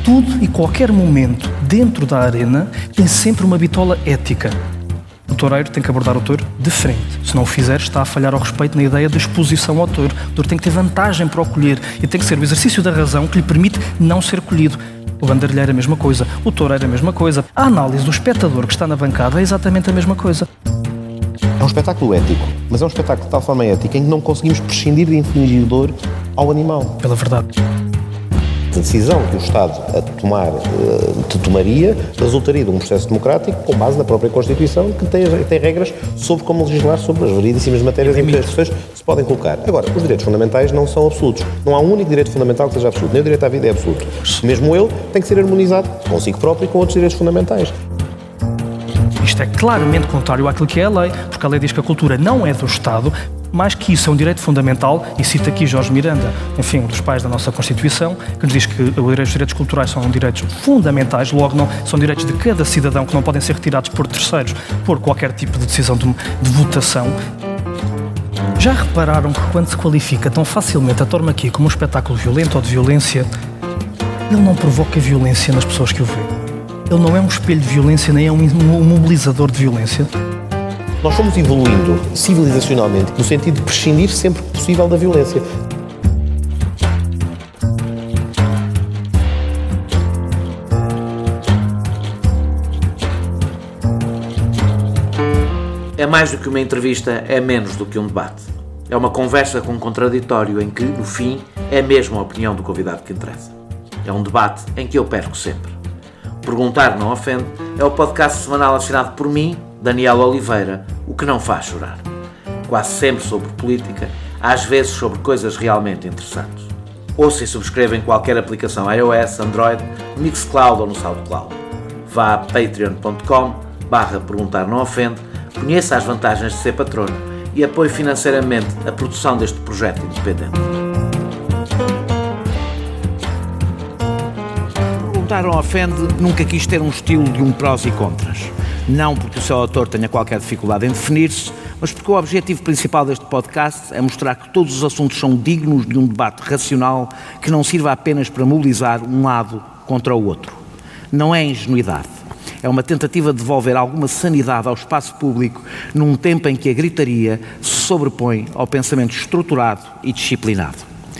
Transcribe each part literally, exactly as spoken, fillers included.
Tudo e qualquer momento dentro da arena tem sempre uma bitola ética. O toureiro tem que abordar o touro de frente. Se não o fizer, está a falhar ao respeito na ideia de exposição ao touro. O touro tem que ter vantagem para o colher e tem que ser o exercício da razão que lhe permite não ser colhido. O banderilheiro é a mesma coisa, o toureiro é a mesma coisa. A análise do espectador que está na bancada é exatamente a mesma coisa. É um espetáculo ético, mas é um espetáculo de tal forma ética em que não conseguimos prescindir de infligir dor ao animal. Pela verdade. A decisão que o Estado a tomar, uh, tomaria resultaria de um processo democrático com base na própria Constituição que tem, tem regras sobre como legislar sobre as variedíssimas matérias em que as pessoas se podem colocar. Agora, os direitos fundamentais não são absolutos. Não há um único direito fundamental que seja absoluto. Nem o direito à vida é absoluto. Mesmo ele tem que ser harmonizado consigo próprio e com outros direitos fundamentais. Isto é claramente contrário àquilo que é a lei, porque a lei diz que a cultura não é do Estado, mais que isso é um direito fundamental, e cito aqui Jorge Miranda, enfim, um dos pais da nossa Constituição, que nos diz que os direitos culturais são direitos fundamentais, logo não, são direitos de cada cidadão que não podem ser retirados por terceiros, por qualquer tipo de decisão de, de votação. Já repararam que quando se qualifica tão facilmente a Tormaquia como um espetáculo violento ou de violência, ele não provoca violência nas pessoas que o vêem? Ele não é um espelho de violência, nem é um mobilizador de violência? Nós fomos evoluindo civilizacionalmente no sentido de prescindir sempre que possível da violência. É mais do que uma entrevista, é menos do que um debate. É uma conversa com um contraditório em que, no fim, é mesmo a opinião do convidado que interessa. É um debate em que eu perco sempre. Perguntar Não Ofende é o podcast semanal assinado por mim, Daniel Oliveira, o que não faz chorar. Quase sempre sobre política, às vezes sobre coisas realmente interessantes. Ouça e subscreva em qualquer aplicação iOS, Android, Mixcloud ou no SoundCloud. Vá a patreon ponto com barra perguntar não ofende, conheça as vantagens de ser patrono e apoie financeiramente a produção deste projeto independente. Perguntar Não Ofende nunca quis ter um estilo de um prós e contras. Não porque o seu autor tenha qualquer dificuldade em definir-se, mas porque o objetivo principal deste podcast é mostrar que todos os assuntos são dignos de um debate racional que não sirva apenas para mobilizar um lado contra o outro. Não é ingenuidade. É uma tentativa de devolver alguma sanidade ao espaço público num tempo em que a gritaria se sobrepõe ao pensamento estruturado e disciplinado.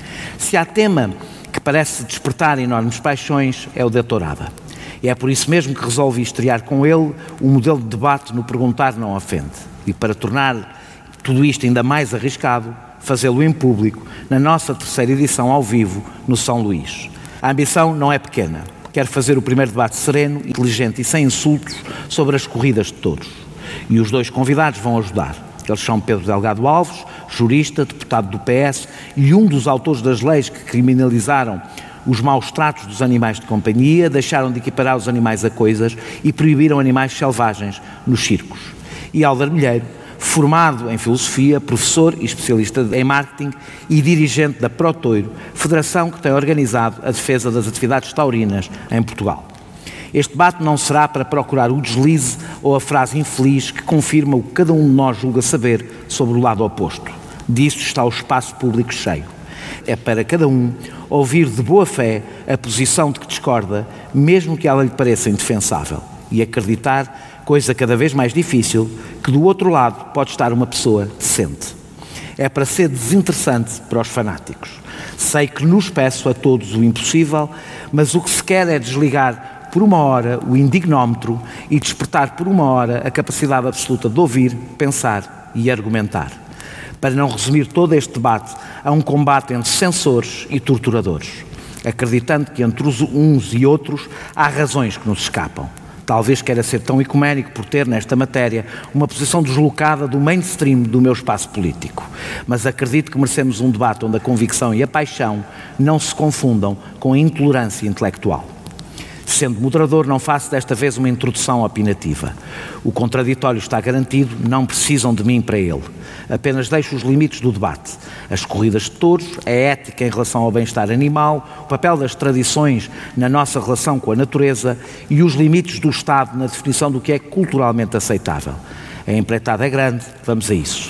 Se há tema que parece despertar enormes paixões, é o da tourada. E é por isso mesmo que resolvi estrear com ele o modelo de debate no Perguntar Não Ofende. E para tornar tudo isto ainda mais arriscado, fazê-lo em público, na nossa terceira edição ao vivo, no São Luís. A ambição não é pequena. Quero fazer o primeiro debate sereno, inteligente e sem insultos sobre as corridas de touros. E os dois convidados vão ajudar. Eles são Pedro Delgado Alves, jurista, deputado do P S e um dos autores das leis que criminalizaram os maus tratos dos animais de companhia, deixaram de equiparar os animais a coisas e proibiram animais selvagens nos circos. E Álvaro Milheiro, formado em filosofia, professor e especialista em marketing e dirigente da Protoiro, federação que tem organizado a defesa das atividades taurinas em Portugal. Este debate não será para procurar o deslize ou a frase infeliz que confirma o que cada um de nós julga saber sobre o lado oposto. Disso está o espaço público cheio. É para cada um ouvir de boa fé a posição de que discorda, mesmo que ela lhe pareça indefensável, e acreditar, coisa cada vez mais difícil, que do outro lado pode estar uma pessoa decente. É para ser desinteressante para os fanáticos. Sei que nos peço a todos o impossível, mas o que se quer é desligar por uma hora o indignómetro e despertar por uma hora a capacidade absoluta de ouvir, pensar e argumentar. Para não resumir todo este debate a um combate entre censores e torturadores, acreditando que entre os uns e outros há razões que nos escapam. Talvez queira ser tão ecuménico por ter, nesta matéria, uma posição deslocada do mainstream do meu espaço político. Mas acredito que merecemos um debate onde a convicção e a paixão não se confundam com a intolerância intelectual. Sendo moderador, não faço desta vez uma introdução opinativa. O contraditório está garantido, não precisam de mim para ele. Apenas deixo os limites do debate. As corridas de touros, a ética em relação ao bem-estar animal, o papel das tradições na nossa relação com a natureza e os limites do Estado na definição do que é culturalmente aceitável. A empreitada é grande, vamos a isso.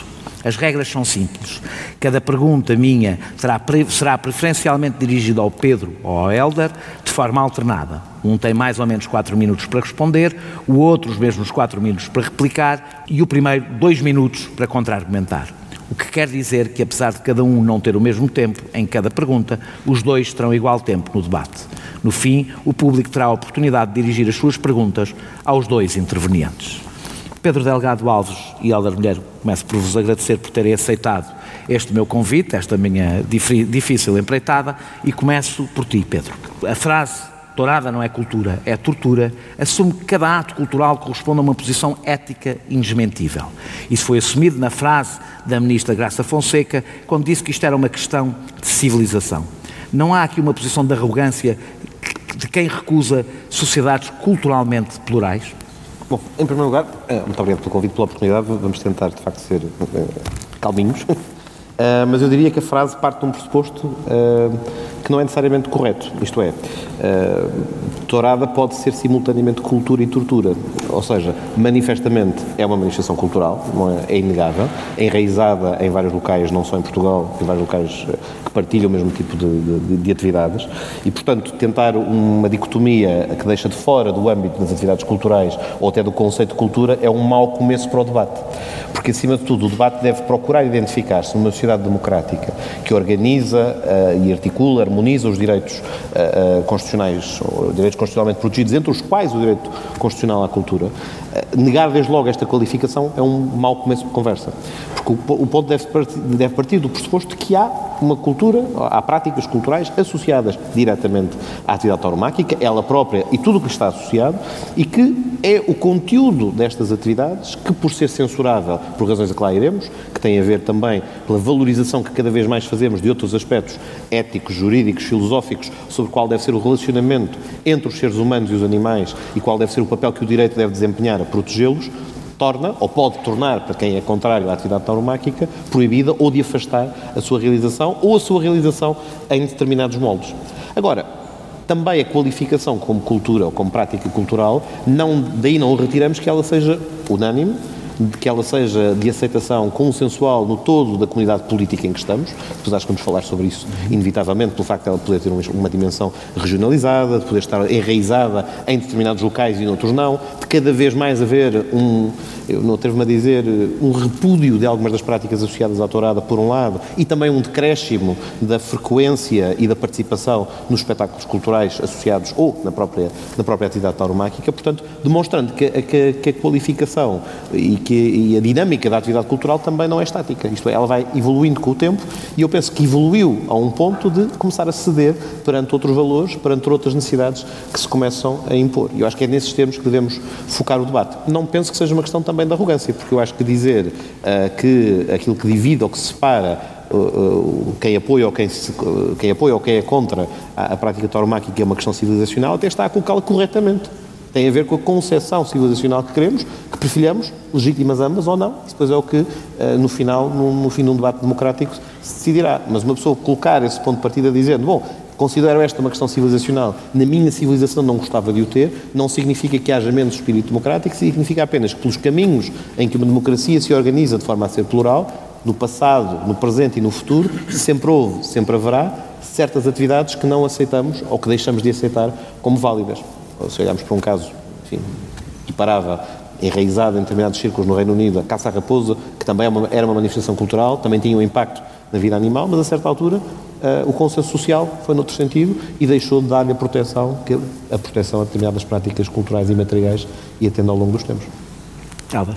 As regras são simples. Cada pergunta minha será, será preferencialmente dirigida ao Pedro ou ao Hélder de forma alternada. Um tem mais ou menos quatro minutos para responder, o outro os mesmos quatro minutos para replicar e o primeiro dois minutos para contra-argumentar. O que quer dizer que, apesar de cada um não ter o mesmo tempo em cada pergunta, os dois terão igual tempo no debate. No fim, o público terá a oportunidade de dirigir as suas perguntas aos dois intervenientes. Pedro Delgado Alves e Hélder Mulher, começo por vos agradecer por terem aceitado este meu convite, esta minha difícil empreitada, e começo por ti, Pedro. A frase "tourada não é cultura, é tortura", assume que cada ato cultural corresponde a uma posição ética indesmentível. Isso foi assumido na frase da ministra Graça Fonseca, quando disse que isto era uma questão de civilização. Não há aqui uma posição de arrogância de quem recusa sociedades culturalmente plurais? Bom, em primeiro lugar, muito obrigado pelo convite, pela oportunidade. Vamos tentar, de facto, ser uh, calminhos. Uh, mas eu diria que a frase parte de um pressuposto uh, que não é necessariamente correto. Isto é, uh, tourada pode ser simultaneamente cultura e tortura. Ou seja, manifestamente é uma manifestação cultural, não é, é inegável, é enraizada em vários locais, não só em Portugal, em vários locais que partilham o mesmo tipo de, de, de atividades. E, portanto, tentar uma dicotomia que deixa de fora do âmbito das atividades culturais ou até do conceito de cultura é um mau começo para o debate. Porque, acima de tudo, o debate deve procurar identificar-se numa sociedade democrática que organiza uh, e articula, harmoniza os direitos uh, uh, constitucionais, direitos constitucionalmente protegidos, entre os quais o direito constitucional à cultura. Uh, negar desde logo esta qualificação é um mau começo de conversa. Porque o, o ponto deve partir, deve partir do pressuposto de que há uma cultura, há práticas culturais associadas diretamente à atividade tauromáquica, ela própria e tudo o que está associado, e que é o conteúdo destas atividades que, por ser censurável, por razões a que lá iremos, que tem a ver também pela valorização que cada vez mais fazemos de outros aspectos éticos, jurídicos, filosóficos, sobre qual deve ser o relacionamento entre os seres humanos e os animais e qual deve ser o papel que o direito deve desempenhar a protegê-los, torna, ou pode tornar, para quem é contrário à atividade tauromáquica, proibida ou de afastar a sua realização ou a sua realização em determinados moldes. Agora, também a qualificação como cultura ou como prática cultural, não, daí não retiramos que ela seja unânime, que ela seja de aceitação consensual no todo da comunidade política em que estamos. Depois acho que vamos falar sobre isso, inevitavelmente, pelo facto de ela poder ter uma dimensão regionalizada, de poder estar enraizada em determinados locais e noutros não, de cada vez mais haver um, eu não atrevo-me a dizer, um repúdio de algumas das práticas associadas à tourada, por um lado, e também um decréscimo da frequência e da participação nos espetáculos culturais associados ou na própria, na própria atividade tauromáquica, portanto, demonstrando que, que, que a qualificação e que e a dinâmica da atividade cultural também não é estática, isto é, ela vai evoluindo com o tempo, e eu penso que evoluiu a um ponto de começar a ceder perante outros valores, perante outras necessidades que se começam a impor. E eu acho que é nesses termos que devemos focar o debate. Não penso que seja uma questão também de arrogância, porque eu acho que dizer uh, que aquilo que divide ou que separa uh, uh, quem apoia ou quem, se, uh, quem apoia ou quem é contra a, a prática tauromáquica é uma questão civilizacional, até está a colocá-la corretamente. Tem a ver com a concepção civilizacional que queremos, que preferimos, legítimas ambas ou não. Isso depois é o que, no final, no, no fim de um debate democrático, se decidirá. Mas uma pessoa colocar esse ponto de partida dizendo, bom, considero esta uma questão civilizacional, na minha civilização não gostava de o ter, não significa que haja menos espírito democrático, significa apenas que pelos caminhos em que uma democracia se organiza de forma a ser plural, no passado, no presente e no futuro, sempre houve, sempre haverá, certas atividades que não aceitamos ou que deixamos de aceitar como válidas. Se olharmos para um caso, enfim, equiparável, enraizado em determinados círculos no Reino Unido, a caça à raposa, que também era uma manifestação cultural, também tinha um impacto na vida animal, mas a certa altura uh, o consenso social foi noutro sentido e deixou de dar-lhe a proteção, que, a proteção a determinadas práticas culturais e materiais ia tendo ao longo dos tempos. Alba.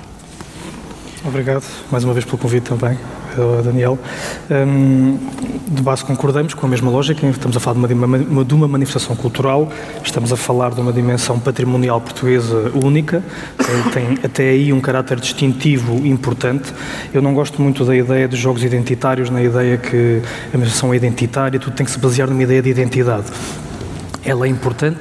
Obrigado, mais uma vez pelo convite também, Daniel. Um, de base concordamos com a mesma lógica, estamos a falar de uma, uma, de uma manifestação cultural, estamos a falar de uma dimensão patrimonial portuguesa única, tem até aí um caráter distintivo importante. Eu não gosto muito da ideia de jogos identitários, na ideia que a manifestação é identitária, tudo tem que se basear numa ideia de identidade. Ela é importante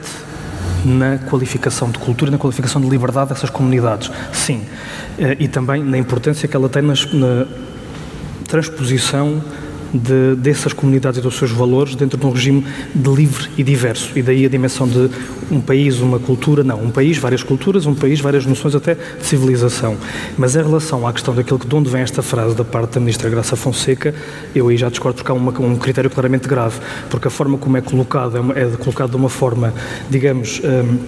na qualificação de cultura, na qualificação de liberdade dessas comunidades, sim, e também na importância que ela tem nas, na transposição de, dessas comunidades e dos seus valores dentro de um regime de livre e diverso. E daí a dimensão de um país, uma cultura, não, um país, várias culturas, um país, várias noções até de civilização. Mas em relação à questão daquilo que de onde vem esta frase da parte da Ministra Graça Fonseca, eu aí já discordo porque há uma, um critério claramente grave, porque a forma como é colocado é, uma, é colocado de uma forma, digamos,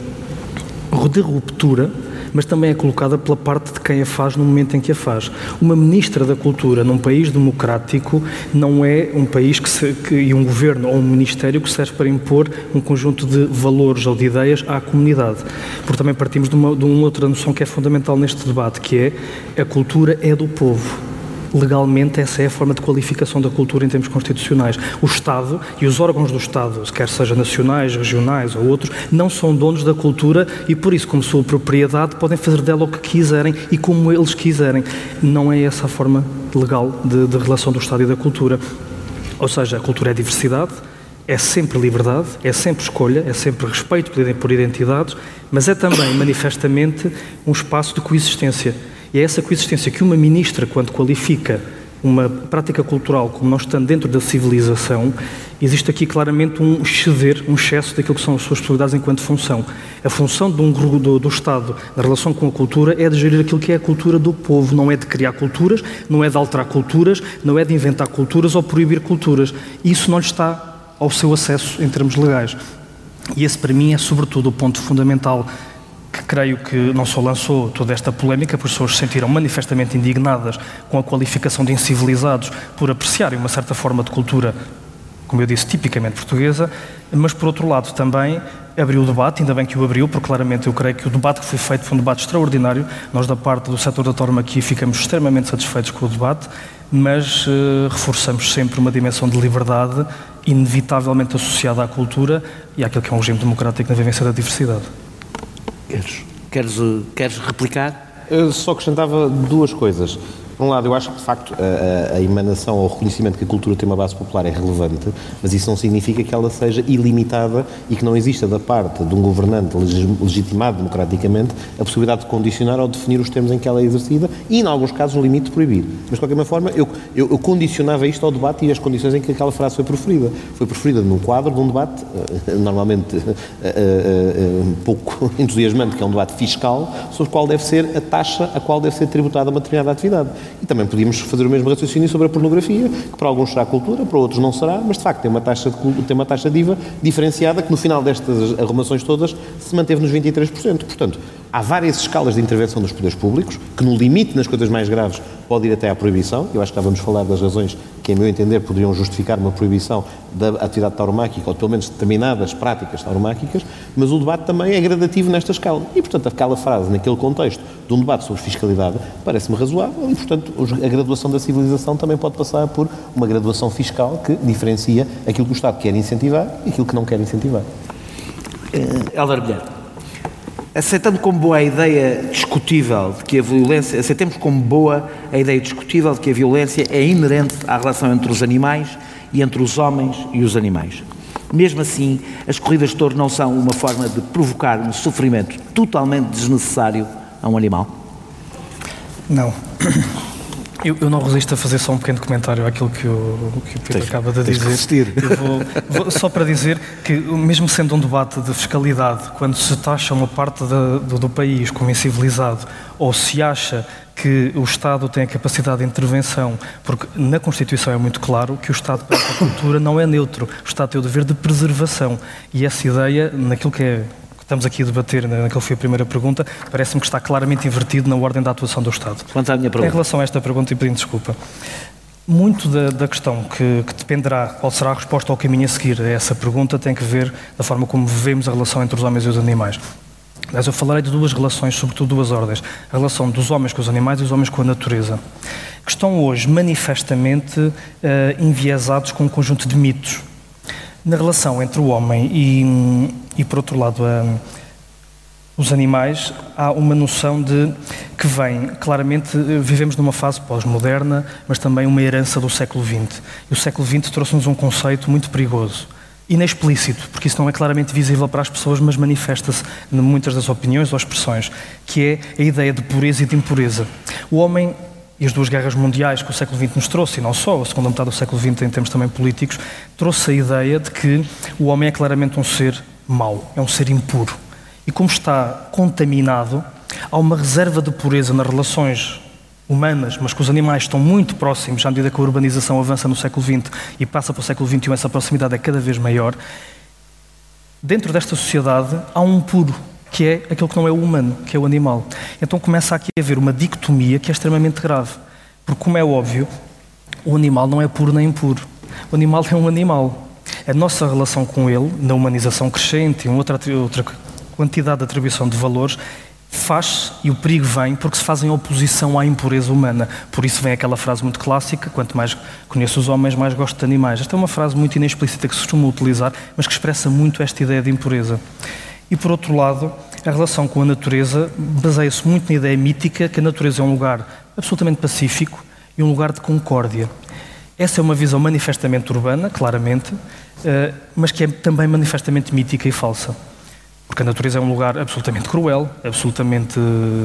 um, de ruptura, mas também é colocada pela parte de quem a faz no momento em que a faz. Uma Ministra da Cultura num país democrático não é um país que, se, que e um governo ou um ministério que serve para impor um conjunto de valores ou de ideias à comunidade. Porque também partimos de uma, de uma outra noção que é fundamental neste debate, que é a cultura é do povo. Legalmente, essa é a forma de qualificação da cultura em termos constitucionais. O Estado e os órgãos do Estado, quer sejam nacionais, regionais ou outros, não são donos da cultura e, por isso, como sua propriedade, podem fazer dela o que quiserem e como eles quiserem. Não é essa a forma legal de, de relação do Estado e da cultura. Ou seja, a cultura é diversidade, é sempre liberdade, é sempre escolha, é sempre respeito por identidades, mas é também, manifestamente, um espaço de coexistência. E é essa coexistência que uma ministra, quando qualifica uma prática cultural como não estando dentro da civilização, existe aqui claramente um exceder, um excesso daquilo que são as suas possibilidades enquanto função. A função de um, do, do Estado na relação com a cultura é de gerir aquilo que é a cultura do povo, não é de criar culturas, não é de alterar culturas, não é de inventar culturas ou proibir culturas. Isso não lhe está ao seu acesso em termos legais. E esse, para mim, é sobretudo o ponto fundamental que creio que não só lançou toda esta polémica, porque as pessoas se sentiram manifestamente indignadas com a qualificação de incivilizados por apreciarem uma certa forma de cultura, como eu disse, tipicamente portuguesa, mas por outro lado também abriu o debate, ainda bem que o abriu, porque claramente eu creio que o debate que foi feito foi um debate extraordinário. Nós da parte do setor da tauromaquia ficamos extremamente satisfeitos com o debate, mas uh, reforçamos sempre uma dimensão de liberdade inevitavelmente associada à cultura e àquilo que é um regime democrático na vivência da diversidade. Queres, queres, queres replicar? Eu só acrescentava duas coisas. Por um lado, eu acho que, de facto, a, a emanação ou o reconhecimento que a cultura tem uma base popular é relevante, mas isso não significa que ela seja ilimitada e que não exista da parte de um governante legitimado democraticamente a possibilidade de condicionar ou definir os termos em que ela é exercida e, em alguns casos, o limite de proibir. Mas, de qualquer forma, eu, eu, eu condicionava isto ao debate e às condições em que aquela frase foi proferida. Foi proferida num quadro de um debate, normalmente uh, uh, uh, um pouco entusiasmante, que é um debate fiscal, sobre qual deve ser a taxa a qual deve ser tributada uma determinada atividade. E também podíamos fazer o mesmo raciocínio sobre a pornografia, que para alguns será cultura, para outros não será, mas de facto tem uma taxa, de, tem uma taxa D I V A diferenciada que no final destas arrumações todas se manteve nos vinte e três por cento. Portanto, há várias escalas de intervenção dos poderes públicos, que no limite, nas coisas mais graves, pode ir até à proibição. Eu acho que já vamos falar das razões que, a meu entender, poderiam justificar uma proibição da atividade tauromáquica, ou pelo menos determinadas práticas tauromáquicas, mas o debate também é gradativo nesta escala. E, portanto, aquela frase, naquele contexto de um debate sobre fiscalidade, parece-me razoável e, portanto, a graduação da civilização também pode passar por uma graduação fiscal que diferencia aquilo que o Estado quer incentivar e aquilo que não quer incentivar. Uh, Hélder Bilhar. Aceitando como boa a ideia discutível de que a violência, aceitemos como boa a ideia discutível de que a violência é inerente à relação entre os animais e entre os homens e os animais. Mesmo assim, as corridas de touros não são uma forma de provocar um sofrimento totalmente desnecessário a um animal? Não. Eu, eu não resisto a fazer só um pequeno comentário àquilo que o, que o Pedro tens, acaba de dizer. Eu vou, vou, só para dizer que, mesmo sendo um debate de fiscalidade, quando se taxa uma parte da, do, do país como incivilizado, ou se acha que o Estado tem a capacidade de intervenção, porque na Constituição é muito claro que o Estado para a cultura não é neutro, o Estado tem o dever de preservação. E essa ideia, naquilo que é... estamos aqui a debater, naquela que foi a primeira pergunta, parece-me que está claramente invertido na ordem da atuação do Estado. Quanto à minha pergunta? Em relação a esta pergunta, e pedindo desculpa, muito da, da questão que, que dependerá qual será a resposta ao caminho a seguir a essa pergunta tem que ver da forma como vivemos a relação entre os homens e os animais. Mas eu falarei de duas relações, sobretudo duas ordens. A relação dos homens com os animais e dos homens com a natureza, que estão hoje manifestamente uh, enviesados com um conjunto de mitos. Na relação entre o homem e, e por outro lado, a, os animais, há uma noção de que vem, claramente, vivemos numa fase pós-moderna, mas também uma herança do século vinte. E o século vinte trouxe-nos um conceito muito perigoso, inexplícito, porque isso não é claramente visível para as pessoas, mas manifesta-se em muitas das opiniões ou expressões, que é a ideia de pureza e de impureza. O homem e as duas guerras mundiais que o século vinte nos trouxe, e não só, a segunda metade do século vinte em termos também políticos, trouxe a ideia de que o homem é claramente um ser mau, é um ser impuro. E como está contaminado, há uma reserva de pureza nas relações humanas, mas que os animais estão muito próximos à medida que a urbanização avança no século vinte e passa para o século vinte e um, essa proximidade é cada vez maior. Dentro desta sociedade há um puro, que é aquilo que não é o humano, que é o animal. Então começa aqui a haver uma dicotomia que é extremamente grave. Porque, como é óbvio, o animal não é puro nem impuro. O animal é um animal. A nossa relação com ele, na humanização crescente e outra, outra quantidade de atribuição de valores, faz, e o perigo vem, porque se fazem oposição à impureza humana. Por isso vem aquela frase muito clássica, quanto mais conheço os homens, mais gosto de animais. Esta é uma frase muito inexplícita que se costuma utilizar, mas que expressa muito esta ideia de impureza. E, por outro lado, a relação com a natureza baseia-se muito na ideia mítica que a natureza é um lugar absolutamente pacífico e um lugar de concórdia. Essa é uma visão manifestamente urbana, claramente, mas que é também manifestamente mítica e falsa. Porque a natureza é um lugar absolutamente cruel, absolutamente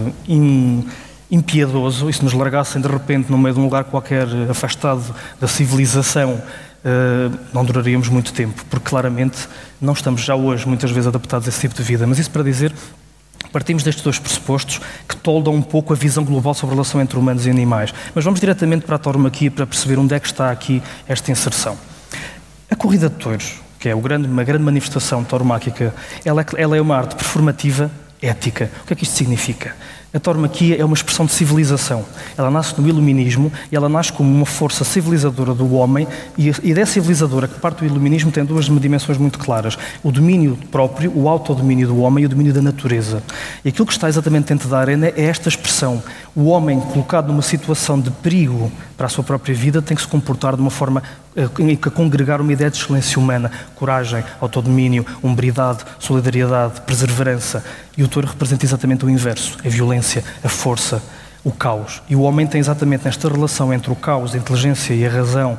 impiedoso, e se nos largassem de repente no meio de um lugar qualquer afastado da civilização, Uh, não duraríamos muito tempo, porque claramente não estamos já hoje muitas vezes adaptados a esse tipo de vida. Mas isso para dizer, partimos destes dois pressupostos que toldam um pouco a visão global sobre a relação entre humanos e animais. Mas vamos diretamente para a tauromaquia para perceber onde é que está aqui esta inserção. A corrida de touros, que é uma grande manifestação tauromáquica, ela, ela é uma arte performativa ética. O que é que isto significa? A tauromaquia é uma expressão de civilização. Ela nasce no iluminismo e ela nasce como uma força civilizadora do homem, e a ideia civilizadora que parte do iluminismo tem duas dimensões muito claras: o domínio próprio, o autodomínio do homem e o domínio da natureza. E aquilo que está exatamente dentro da arena é esta expressão. O homem, colocado numa situação de perigo para a sua própria vida, tem que se comportar de uma forma a congregar uma ideia de excelência humana: coragem, autodomínio, hombridade, solidariedade, perseverança. E o touro representa exatamente o inverso: a violência, a força, o caos. E o homem tem exatamente nesta relação entre o caos, a inteligência e a razão,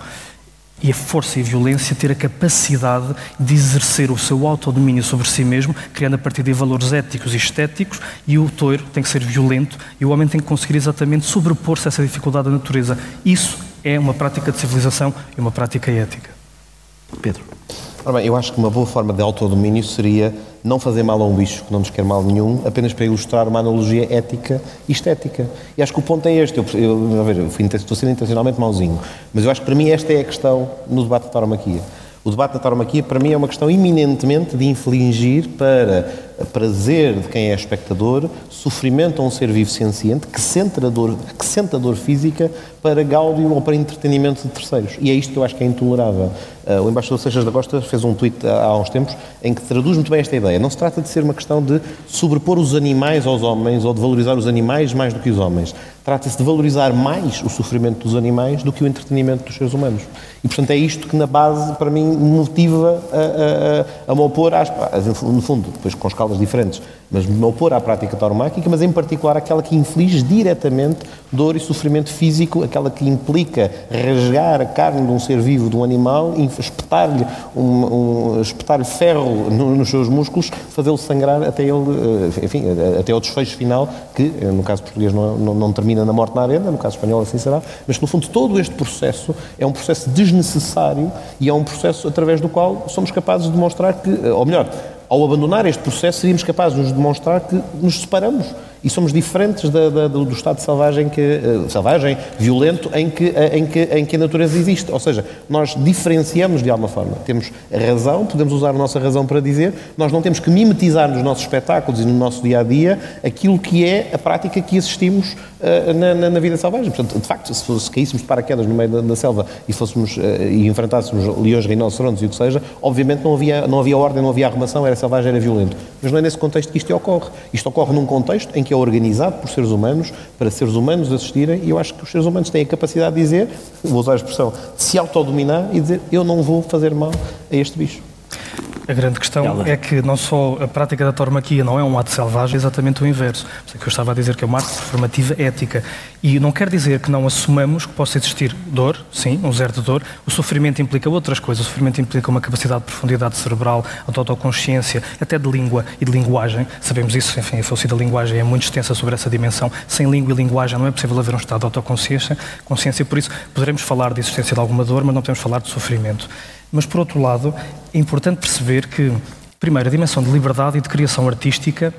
e a força e a violência, ter a capacidade de exercer o seu autodomínio sobre si mesmo, criando a partir de valores éticos e estéticos. E o touro tem que ser violento e o homem tem que conseguir exatamente sobrepor-se a essa dificuldade da natureza. Isso é uma prática de civilização e uma prática ética. Pedro. Ora bem, eu acho que uma boa forma de autodomínio seria não fazer mal a um bicho que não nos quer mal nenhum, apenas para ilustrar uma analogia ética e estética. E acho que o ponto é este. Eu, eu, a ver, eu fui, estou sendo intencionalmente mauzinho, mas eu acho que para mim esta é a questão no debate da tauromaquia. O debate da tauromaquia, para mim, é uma questão eminentemente de infligir para prazer de quem é espectador, sofrimento a um ser vivo senciente que sente a dor, que sente a dor física para gáudio ou para entretenimento de terceiros. E é isto que eu acho que é intolerável. Uh, o embaixador Seixas da Costa fez um tweet há, há uns tempos em que traduz muito bem esta ideia. Não se trata de ser uma questão de sobrepor os animais aos homens ou de valorizar os animais mais do que os homens. Trata-se de valorizar mais o sofrimento dos animais do que o entretenimento dos seres humanos. E, portanto, é isto que, na base, para mim, motiva a, a, a me opor às... No fundo, depois com escalas diferentes, mas me opor à prática tauromáquica, mas em particular aquela que inflige diretamente dor e sofrimento físico, aquela que implica rasgar a carne de um ser vivo, de um animal, espetar-lhe um, um, espetar-lhe ferro no, nos seus músculos, fazê-lo sangrar até ele, enfim, até ao desfecho final, que no caso português não, não, não termina na morte na arena, no caso espanhol assim será, mas que no fundo todo este processo é um processo desnecessário e é um processo através do qual somos capazes de demonstrar que, ou melhor, ao abandonar este processo, seríamos capazes de nos demonstrar que nos separamos e somos diferentes da, da, do estado selvagem, que, uh, selvagem, violento, em que, uh, em, que, em que a natureza existe. Ou seja, nós diferenciamos de alguma forma. Temos a razão, podemos usar a nossa razão para dizer, nós não temos que mimetizar nos nossos espetáculos e no nosso dia-a-dia aquilo que é a prática que assistimos uh, na, na, na vida selvagem. Portanto, de facto, se, fosse, se caíssemos de paraquedas no meio da, da selva e, fôssemos, uh, e enfrentássemos leões, rinocerontes e o que seja, obviamente não havia, não havia ordem, não havia arrumação, era selvagem, era violento. Mas não é nesse contexto que isto ocorre. Isto ocorre num contexto em que é organizado por seres humanos, para seres humanos assistirem, e eu acho que os seres humanos têm a capacidade de dizer, vou usar a expressão, de se autodominar e dizer, eu não vou fazer mal a este bicho. A grande questão Ela. é que não só a prática da tauromaquia não é um ato selvagem, é exatamente o inverso. Por isso é que eu estava a dizer que é uma arte performativa ética. E não quer dizer que não assumamos que possa existir dor, sim, um zero de dor. O sofrimento implica outras coisas. O sofrimento implica uma capacidade de profundidade cerebral, de autoconsciência, até de língua e de linguagem. Sabemos isso, enfim, a filosofia da linguagem é muito extensa sobre essa dimensão. Sem língua e linguagem não é possível haver um estado de autoconsciência. Consciência, por isso, poderemos falar de existência de alguma dor, mas não podemos falar de sofrimento. Mas, por outro lado, é importante perceber que, primeiro, a dimensão de liberdade e de criação artística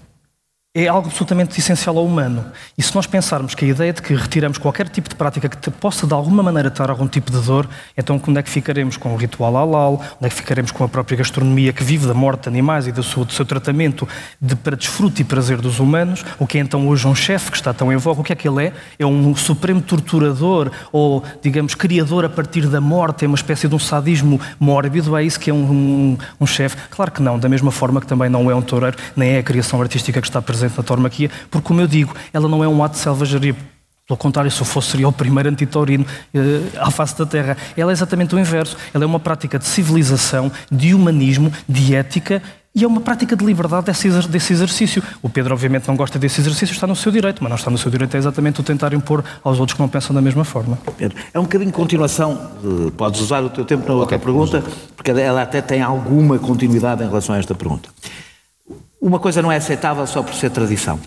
é algo absolutamente essencial ao humano. E se nós pensarmos que a ideia de que retiramos qualquer tipo de prática que te possa, de alguma maneira, ter algum tipo de dor, então onde é que ficaremos com o ritual halal? Onde é que ficaremos com a própria gastronomia que vive da morte de animais e do seu, do seu tratamento de, para desfrute e prazer dos humanos? O que é então hoje um chefe que está tão em voga? O que é que ele é? É um supremo torturador ou, digamos, criador a partir da morte? É uma espécie de um sadismo mórbido? É isso que é um, um, um chefe? Claro que não. Da mesma forma que também não é um toureiro, nem é a criação artística que está presente na tauromaquia, porque, como eu digo, ela não é um ato de selvageria. Pelo contrário, se eu fosse, seria o primeiro antitaurino eh, à face da Terra. Ela é exatamente o inverso. Ela é uma prática de civilização, de humanismo, de ética, e é uma prática de liberdade desse, desse exercício. O Pedro, obviamente, não gosta desse exercício, está no seu direito, mas não está no seu direito é exatamente o tentar impor aos outros que não pensam da mesma forma. Pedro, é um bocadinho de continuação, podes usar o teu tempo na outra okay. pergunta, porque ela até tem alguma continuidade em relação a esta pergunta. Uma coisa não é aceitável só por ser tradição.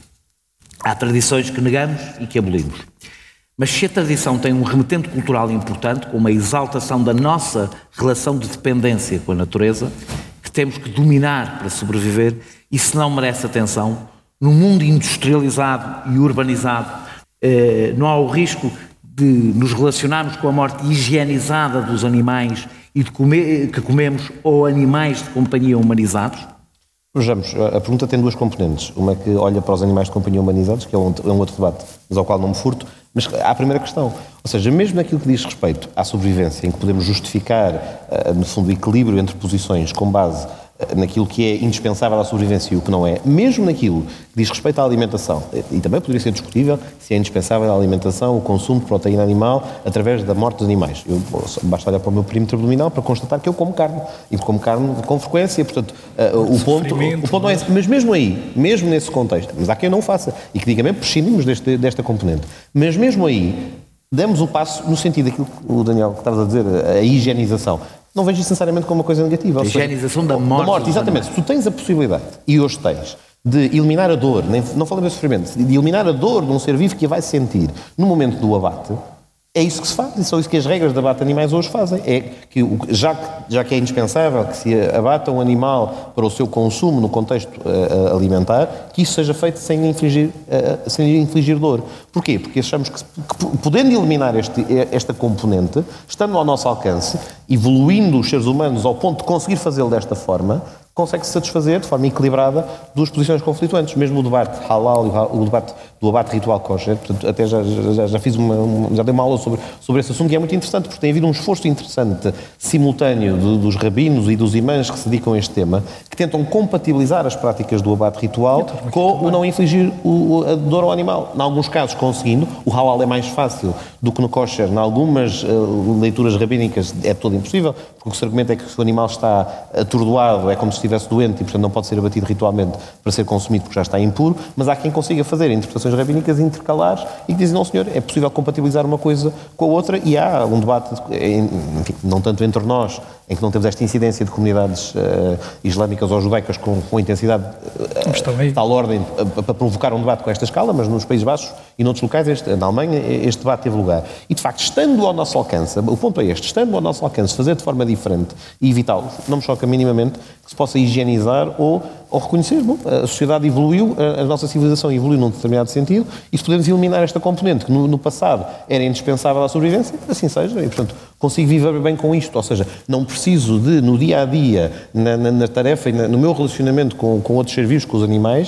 Há tradições que negamos e que abolimos. Mas se a tradição tem um remetente cultural importante, com uma exaltação da nossa relação de dependência com a natureza, que temos que dominar para sobreviver, e se não merece atenção, num mundo industrializado e urbanizado, eh, não há o risco de nos relacionarmos com a morte higienizada dos animais e de comer, que comemos, ou animais de companhia humanizados? Vejamos, a pergunta tem duas componentes. Uma que olha para os animais de companhia humanizados, que é um, é um outro debate, mas ao qual não me furto, mas há a primeira questão. Ou seja, mesmo naquilo que diz respeito à sobrevivência, em que podemos justificar, no fundo, o equilíbrio entre posições com base naquilo que é indispensável à sobrevivência e o que não é, mesmo naquilo que diz respeito à alimentação, e também poderia ser discutível se é indispensável a alimentação, o consumo de proteína animal através da morte dos animais. Eu, basta olhar para o meu perímetro abdominal para constatar que eu como carne, e como carne com frequência, portanto, uh, o, ponto, o ponto não é esse. Mas mesmo aí, mesmo nesse contexto, mas há quem não o faça, e que diga mesmo, prescindimos deste, desta componente, mas mesmo aí, demos o passo no sentido daquilo que o Daniel que estavas a dizer, a higienização. Não vejo isso necessariamente como uma coisa negativa. A higienização da morte. Da morte, exatamente. Se tu tens a possibilidade, e hoje tens, de eliminar a dor, nem, não falamos de sofrimento, de eliminar a dor de um ser vivo que a vai sentir no momento do abate, é isso que se faz, e são isso que as regras de abate de animais hoje fazem. É que, já que, já que é indispensável que se abata um animal para o seu consumo no contexto uh, alimentar, que isso seja feito sem infligir, uh, sem infligir dor. Porquê? Porque achamos que, que podendo eliminar este, esta componente, estando ao nosso alcance, evoluindo os seres humanos ao ponto de conseguir fazê-lo desta forma, consegue-se satisfazer de forma equilibrada duas posições conflituantes. Mesmo o debate halal e o debate do abate ritual kosher, portanto, até já, já, já fiz uma, uma, já dei uma aula sobre, sobre esse assunto, e é muito interessante, porque tem havido um esforço interessante, simultâneo, de, dos rabinos e dos imãs que se dedicam a este tema, que tentam compatibilizar as práticas do abate ritual com o não infligir o, a dor ao animal. Em alguns casos conseguindo, o halal é mais fácil do que no kosher. Em algumas uh, leituras rabínicas é todo impossível, porque o que se argumenta é que se o animal está atordoado, é como se estivesse doente e, portanto, não pode ser abatido ritualmente para ser consumido porque já está impuro, mas há quem consiga fazer interpretações rabínicas intercalares e que dizem, não senhor, é possível compatibilizar uma coisa com a outra, e há um debate, enfim, não tanto entre nós, em que não temos esta incidência de comunidades uh, islâmicas ou judaicas com, com intensidade uh, de tal ordem uh, para provocar um debate com esta escala, mas nos Países Baixos e noutros locais, este, na Alemanha, este debate teve lugar. E, de facto, estando ao nosso alcance, o ponto é este, estando ao nosso alcance fazer de forma diferente e evitá-lo, não me choca minimamente que se possa higienizar ou, ou reconhecer, bom, a sociedade evoluiu, a, a nossa civilização evoluiu num determinado sentido, e se podemos eliminar esta componente que no, no passado era indispensável à sobrevivência, assim seja, e, portanto, consigo viver bem com isto, ou seja, não preciso de, no dia-a-dia, na, na, na tarefa e na, no meu relacionamento com, com outros seres vivos, com os animais,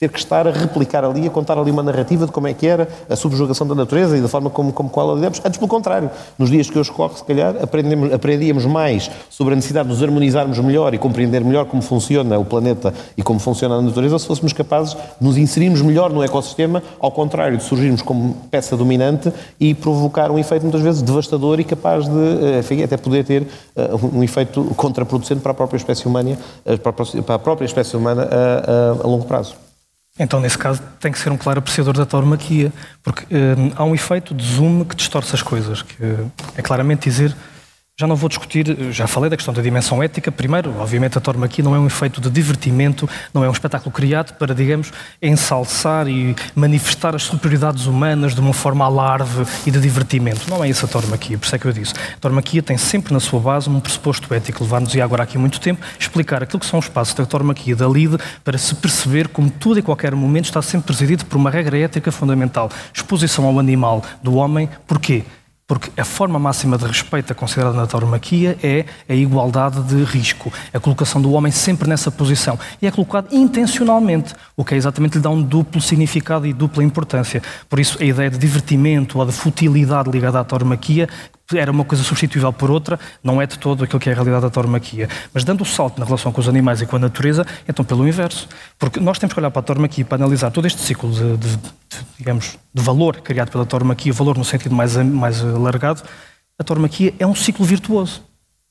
ter que estar a replicar ali, a contar ali uma narrativa de como é que era a subjugação da natureza e da forma como, como qual a lidamos. Antes, pelo contrário, nos dias que hoje corre, se calhar, aprendemos, aprendíamos mais sobre a necessidade de nos harmonizarmos melhor e compreender melhor como funciona o planeta e como funciona a natureza, se fôssemos capazes de nos inserirmos melhor no ecossistema, ao contrário de surgirmos como peça dominante e provocar um efeito muitas vezes devastador e capaz de, enfim, até poder ter uh, um efeito contraproducente para a própria espécie humana, para a própria espécie humana a, a, a longo prazo. Então, nesse caso, tem que ser um claro apreciador da tauromaquia, porque hum, há um efeito de zoom que distorce as coisas, que é claramente dizer, já não vou discutir, já falei da questão da dimensão ética, primeiro, obviamente a tauromaquia não é um efeito de divertimento, não é um espetáculo criado para, digamos, ensalçar e manifestar as superioridades humanas de uma forma alarve e de divertimento. Não é isso a tauromaquia, por isso é que eu disse. A tauromaquia tem sempre na sua base um pressuposto ético, levar-nos agora aqui muito tempo, explicar aquilo que são os passos da tauromaquia, da lide, para se perceber como tudo e qualquer momento está sempre presidido por uma regra ética fundamental. Exposição ao animal do homem, porquê? Porque a forma máxima de respeito considerada na tauromaquia é a igualdade de risco, a colocação do homem sempre nessa posição. E é colocado intencionalmente, o que é exatamente lhe dá um duplo significado e dupla importância. Por isso, a ideia de divertimento ou de futilidade ligada à tauromaquia era uma coisa substituível por outra, não é de todo aquilo que é a realidade da tauromaquia. Mas dando o salto na relação com os animais e com a natureza, então pelo inverso. Porque nós temos que olhar para a tauromaquia para analisar todo este ciclo de, de, de, digamos, de valor criado pela tauromaquia, valor no sentido mais, mais alargado. A tauromaquia é um ciclo virtuoso.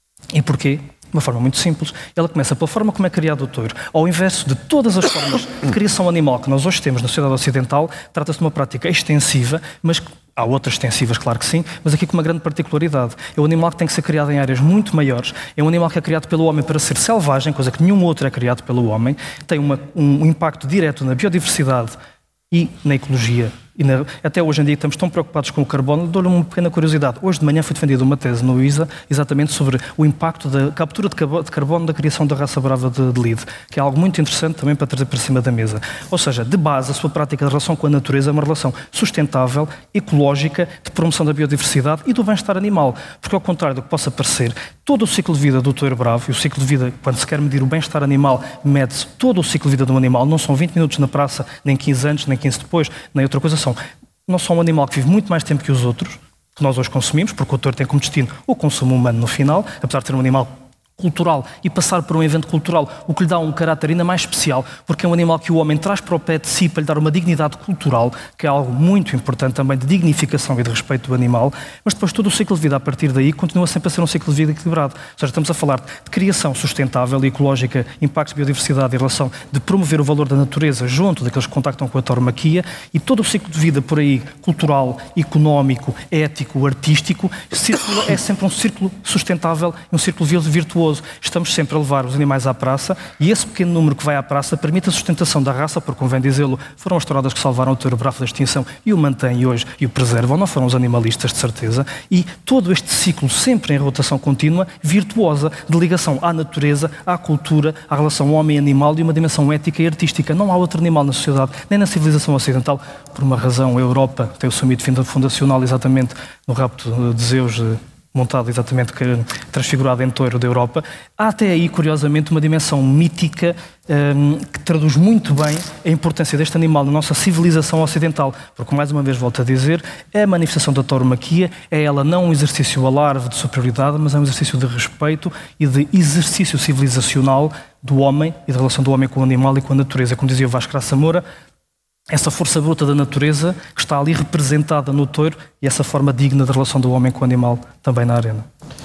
E porquê? De uma forma muito simples. Ela começa pela forma como é criado o touro. Ao inverso de todas as formas de criação animal que nós hoje temos na sociedade ocidental, trata-se de uma prática extensiva, mas há outras extensivas, claro que sim, mas aqui com uma grande particularidade. É um animal que tem que ser criado em áreas muito maiores, é um animal que é criado pelo homem para ser selvagem, coisa que nenhum outro é criado pelo homem, tem uma, um impacto direto na biodiversidade e na ecologia. E na, até hoje em dia estamos tão preocupados com o carbono, dou-lhe uma pequena curiosidade. Hoje de manhã foi defendida uma tese no I S A exatamente sobre o impacto da captura de carbono da criação da raça brava de, de lide, que é algo muito interessante também para trazer para cima da mesa. Ou seja, de base, a sua prática de relação com a natureza é uma relação sustentável, ecológica, de promoção da biodiversidade e do bem-estar animal. Porque ao contrário do que possa parecer, todo o ciclo de vida do touro bravo, e o ciclo de vida, quando se quer medir o bem-estar animal, mede-se todo o ciclo de vida de um animal, não são vinte minutos na praça, nem quinze antes, nem quinze depois, nem outra coisa, são não só um animal que vive muito mais tempo que os outros, que nós hoje consumimos, porque o touro tem como destino o consumo humano no final, apesar de ser um animal cultural e passar por um evento cultural, o que lhe dá um caráter ainda mais especial, porque é um animal que o homem traz para o pé de si para lhe dar uma dignidade cultural, que é algo muito importante também de dignificação e de respeito do animal, mas depois todo o ciclo de vida a partir daí continua sempre a ser um ciclo de vida equilibrado. Ou seja, estamos a falar de criação sustentável e ecológica, impactos de biodiversidade em relação de promover o valor da natureza junto daqueles que contactam com a tauromaquia e todo o ciclo de vida por aí, cultural, económico, ético, artístico, círculo, é sempre um círculo sustentável e um círculo virtuoso. Estamos sempre a levar os animais à praça e esse pequeno número que vai à praça permite a sustentação da raça, porque, convém dizê-lo, foram as touradas que salvaram o touro bravo da extinção e o mantêm hoje e o preservam, não foram os animalistas, de certeza. E todo este ciclo, sempre em rotação contínua, virtuosa, de ligação à natureza, à cultura, à relação homem-animal e uma dimensão ética e artística. Não há outro animal na sociedade, nem na civilização ocidental. Por uma razão, a Europa tem o seu mito fundacional exatamente no rapto de Zeus, montado exatamente, transfigurado em touro da Europa. Há até aí, curiosamente, uma dimensão mítica um, que traduz muito bem a importância deste animal na nossa civilização ocidental, porque, mais uma vez, volto a dizer, a manifestação da tauromaquia é ela não um exercício alarve de superioridade, mas é um exercício de respeito e de exercício civilizacional do homem e da relação do homem com o animal e com a natureza. Como dizia o Vasco Graça Moura, essa força bruta da natureza que está ali representada no touro e essa forma digna da relação do homem com o animal também na arena.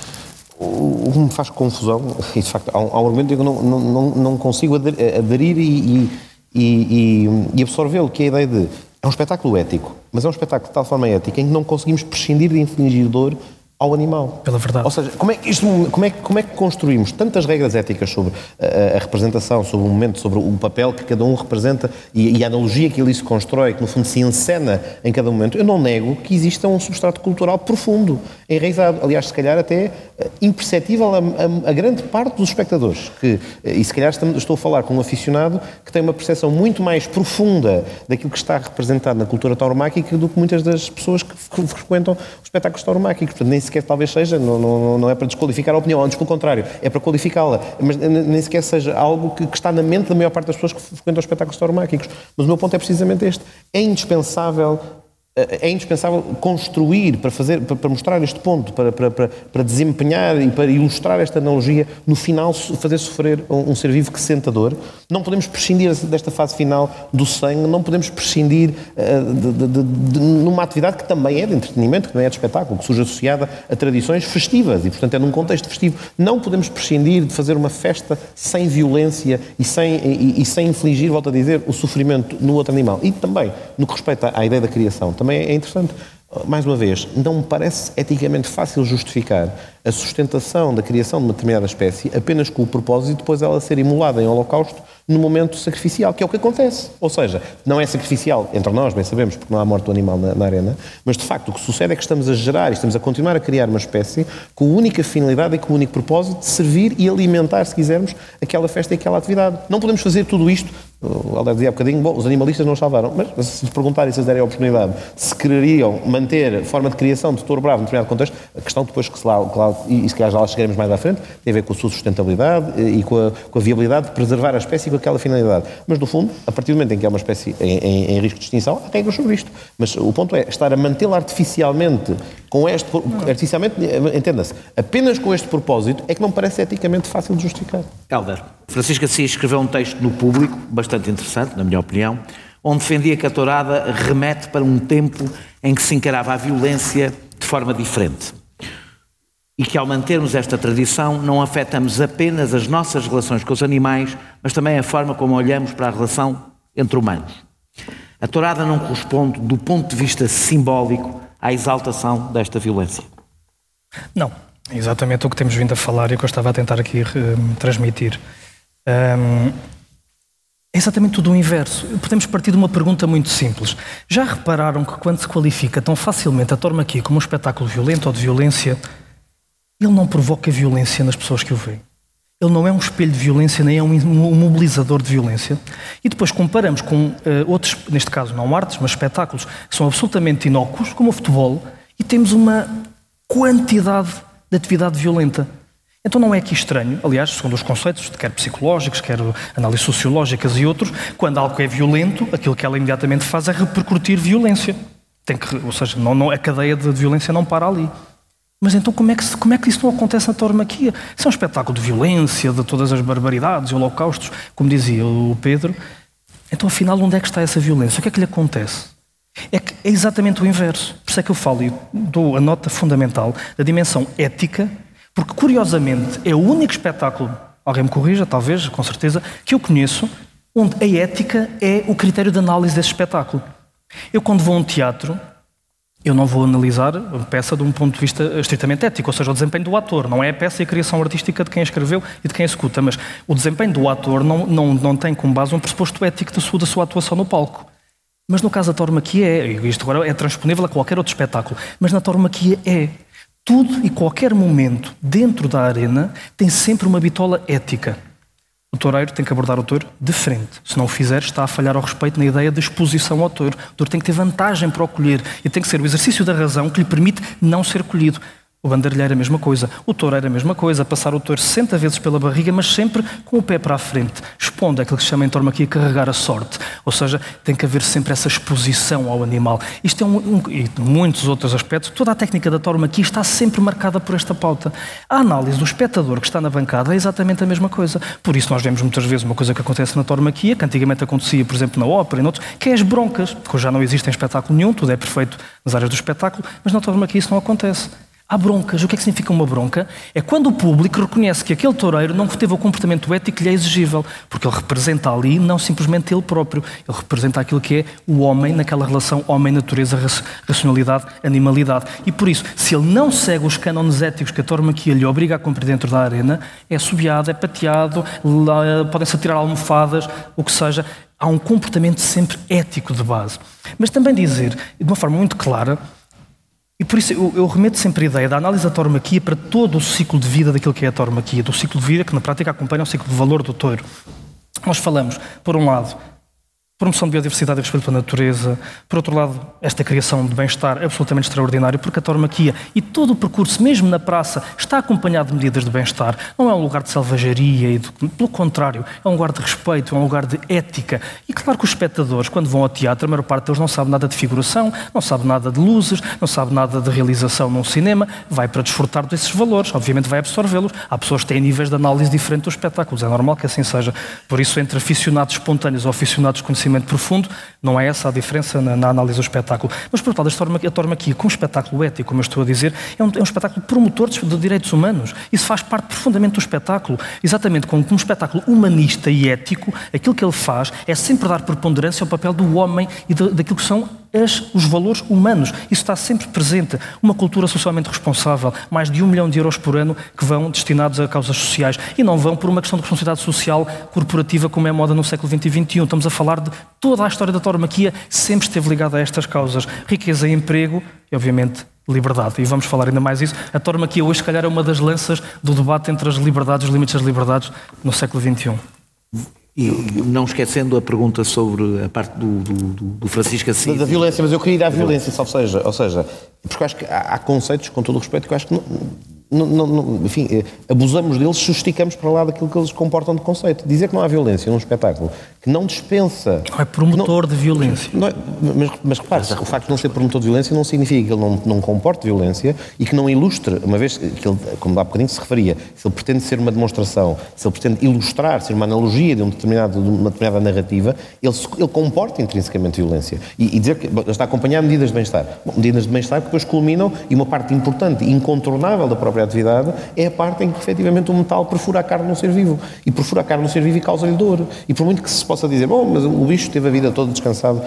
O que me faz confusão, e de facto há um, há um argumento que eu não, não, não consigo aderir e, e, e, e absorvê-lo, que é a ideia de é um espetáculo ético, mas é um espetáculo de tal forma ética em que não conseguimos prescindir de infligir dor ao animal. Pela verdade. Ou seja, como é que, isto, como é, como é que construímos tantas regras éticas sobre a, a representação, sobre o momento, sobre o papel que cada um representa e, e a analogia que ali se constrói, que no fundo se encena em cada momento. Eu não nego que exista um substrato cultural profundo, enraizado, aliás, se calhar até imperceptível a, a, a grande parte dos espectadores. Que, e se calhar estou a falar com um aficionado que tem uma percepção muito mais profunda daquilo que está representado na cultura tauromáquica do que muitas das pessoas que frequentam os espetáculos tauromáquicos. Portanto, nem sequer talvez seja, não, não, não é para desqualificar a opinião, antes pelo contrário, é para qualificá-la, mas nem sequer seja algo que, que está na mente da maior parte das pessoas que frequentam os espetáculos tauromáquicos. Mas o meu ponto é precisamente este. É indispensável... É indispensável construir, para, fazer, para, para mostrar este ponto, para, para, para, para desempenhar e para ilustrar esta analogia, no final fazer sofrer um, um ser vivo que sente a dor. Não podemos prescindir desta fase final do sangue, não podemos prescindir uh, de, de, de, de, numa atividade que também é de entretenimento, que também é de espetáculo, que surge associada a tradições festivas e, portanto, é num contexto festivo. Não podemos prescindir de fazer uma festa sem violência e sem, e, e sem infligir, volto a dizer, o sofrimento no outro animal. E também, no que respeita à ideia da criação, também é interessante. Mais uma vez, não me parece eticamente fácil justificar a sustentação da criação de uma determinada espécie apenas com o propósito de depois ela ser imolada em holocausto no momento sacrificial, que é o que acontece. Ou seja, não é sacrificial entre nós, bem sabemos, porque não há morte do animal na, na arena, mas de facto o que sucede é que estamos a gerar e estamos a continuar a criar uma espécie com a única finalidade e com o único propósito de servir e alimentar, se quisermos, aquela festa e aquela atividade. Não podemos fazer tudo isto. O Alder dizia há bocadinho, bom, os animalistas não os salvaram, mas se lhes perguntarem, se lhes derem a oportunidade, se quereriam manter a forma de criação de touro bravo em determinado contexto, a questão depois que se lá, que lá e se calhar já lá chegaremos mais à frente, tem a ver com a sua sustentabilidade e com a, com a viabilidade de preservar a espécie com aquela finalidade. Mas, no fundo, a partir do momento em que é uma espécie em, em, em risco de extinção, há regras sobre isto. Mas o ponto é, estar a mantê-la artificialmente, com este, artificialmente, entenda-se, apenas com este propósito, é que não parece eticamente fácil de justificar. Helder, Francisco Assis escreveu um texto no Público, bastante interessante, na minha opinião, onde defendia que a tourada remete para um tempo em que se encarava a violência de forma diferente. E que ao mantermos esta tradição não afetamos apenas as nossas relações com os animais, mas também a forma como olhamos para a relação entre humanos. A tourada não corresponde, do ponto de vista simbólico, à exaltação desta violência. Não, é exatamente o que temos vindo a falar e o que eu estava a tentar aqui um, transmitir. Um, é exatamente tudo o inverso. Podemos partir de uma pergunta muito simples. Já repararam que quando se qualifica tão facilmente a tauromaquia como um espetáculo violento ou de violência, ele não provoca violência nas pessoas que o veem? Ele não é um espelho de violência, nem é um mobilizador de violência. E depois comparamos com uh, outros, neste caso não artes, mas espetáculos, que são absolutamente inócuos, como o futebol, e temos uma quantidade de atividade violenta. Então não é aqui estranho, aliás, segundo os conceitos, quer psicológicos, quer análises sociológicas e outros, quando algo é violento, aquilo que ela imediatamente faz é repercutir violência. Tem que, ou seja, não, não, a cadeia de violência não para ali. Mas então como é, que, como é que isso não acontece na tauromaquia? Isso é um espetáculo de violência, de todas as barbaridades e holocaustos, como dizia o Pedro. Então, afinal, onde é que está essa violência? O que é que lhe acontece? É que é exatamente o inverso. Por isso é que eu falo e dou a nota fundamental da dimensão ética, porque, curiosamente, é o único espetáculo, alguém me corrija, talvez, com certeza, que eu conheço, onde a ética é o critério de análise desse espetáculo. Eu, quando vou a um teatro, eu não vou analisar a peça de um ponto de vista estritamente ético, ou seja, o desempenho do ator. Não é a peça e a criação artística de quem a escreveu e de quem a executa, mas o desempenho do ator não, não, não tem como base um pressuposto ético da sua, da sua atuação no palco. Mas no caso da tauromaquia é, isto agora é transponível a qualquer outro espetáculo, mas na tauromaquia é. Tudo e qualquer momento dentro da arena tem sempre uma bitola ética. O toureiro tem que abordar o touro de frente. Se não o fizer, está a falhar ao respeito na ideia de exposição ao touro. O touro tem que ter vantagem para o colher e tem que ser o exercício da razão que lhe permite não ser colhido. O banderilheiro é a mesma coisa, o toureiro é a mesma coisa, passar o touro sessenta vezes pela barriga, mas sempre com o pé para a frente, expondo aquilo que se chama em tauromaquia carregar a sorte. Ou seja, tem que haver sempre essa exposição ao animal. Isto é um, um e muitos outros aspectos, toda a técnica da tauromaquia está sempre marcada por esta pauta. A análise do espectador que está na bancada é exatamente a mesma coisa. Por isso nós vemos muitas vezes uma coisa que acontece na tauromaquia, que antigamente acontecia, por exemplo, na ópera e noutros, que é as broncas, porque já não existe em espetáculo nenhum, tudo é perfeito nas áreas do espetáculo, mas na tauromaquia isso não acontece. Há broncas. O que é que significa uma bronca? É quando o público reconhece que aquele toureiro não teve o comportamento ético que lhe é exigível, porque ele representa ali não simplesmente ele próprio, ele representa aquilo que é o homem naquela relação homem-natureza, racionalidade, animalidade. E por isso, se ele não segue os cânones éticos que a tauromaquia lhe obriga a cumprir dentro da arena, é assobiado, é pateado, podem-se atirar almofadas, o que seja. Há um comportamento sempre ético de base. Mas também dizer, de uma forma muito clara, e por isso eu, eu remeto sempre a ideia da análise da tauromaquia para todo o ciclo de vida daquilo que é a tauromaquia, do ciclo de vida que na prática acompanha o ciclo de valor do touro. Nós falamos, por um lado, promoção de biodiversidade e respeito pela natureza. Por outro lado, esta criação de bem-estar absolutamente extraordinário, porque a tauromaquia e todo o percurso, mesmo na praça, está acompanhado de medidas de bem-estar. Não é um lugar de selvageria, e de, pelo contrário, é um lugar de respeito, é um lugar de ética. E claro que os espectadores, quando vão ao teatro, a maior parte deles não sabe nada de figuração, não sabe nada de luzes, não sabe nada de realização num cinema, vai para desfrutar desses valores, obviamente vai absorvê-los. Há pessoas que têm níveis de análise diferentes dos espetáculos, é normal que assim seja. Por isso, entre aficionados espontâneos ou aficionados de conhecimento profundo, não é essa a diferença na, na análise do espetáculo. Mas, por outro lado, a tauromaquia, como espetáculo ético, como eu estou a dizer, é um, é um espetáculo promotor de, de direitos humanos. Isso faz parte profundamente do espetáculo. Exatamente como, como um espetáculo humanista e ético, aquilo que ele faz é sempre dar preponderância ao papel do homem e de, daquilo que são As, os valores humanos. Isso está sempre presente. Uma cultura socialmente responsável, mais de um milhão de euros por ano que vão destinados a causas sociais e não vão por uma questão de responsabilidade social corporativa como é moda no século vinte e vinte e um. Estamos a falar de toda a história da tauromaquia, sempre esteve ligada a estas causas. Riqueza e emprego e, obviamente, liberdade. E vamos falar ainda mais isso. A tauromaquia hoje, se calhar, é uma das lanças do debate entre as liberdades, os limites das liberdades no século vinte e um. E não esquecendo a pergunta sobre a parte do, do, do Francisco Assis. Da, da violência, mas eu queria ir à violência, ou seja, ou seja, porque eu acho que há, há conceitos, com todo o respeito, que eu acho que não, não, não, não, enfim, abusamos deles, sosticamos para lá daquilo que eles comportam de conceito. Dizer que não há violência num espetáculo que não dispensa... Não é promotor não, de violência. Não é, mas, mas repare, o facto de não ser promotor de violência não significa que ele não, não comporte violência e que não ilustre, uma vez que ele, como há bocadinho se referia, se ele pretende ser uma demonstração, se ele pretende ilustrar, ser uma analogia de, um determinado, de uma determinada narrativa, ele, ele comporta intrinsecamente violência. E, e dizer que está a acompanhar medidas de bem-estar. Bom, medidas de bem-estar que depois culminam, e uma parte importante e incontornável da própria atividade é a parte em que, efetivamente, o metal perfura a carne num ser vivo. E perfura a carne num ser vivo e causa-lhe dor. E por muito que se possa dizer, bom, mas o bicho teve a vida toda descansado, uh,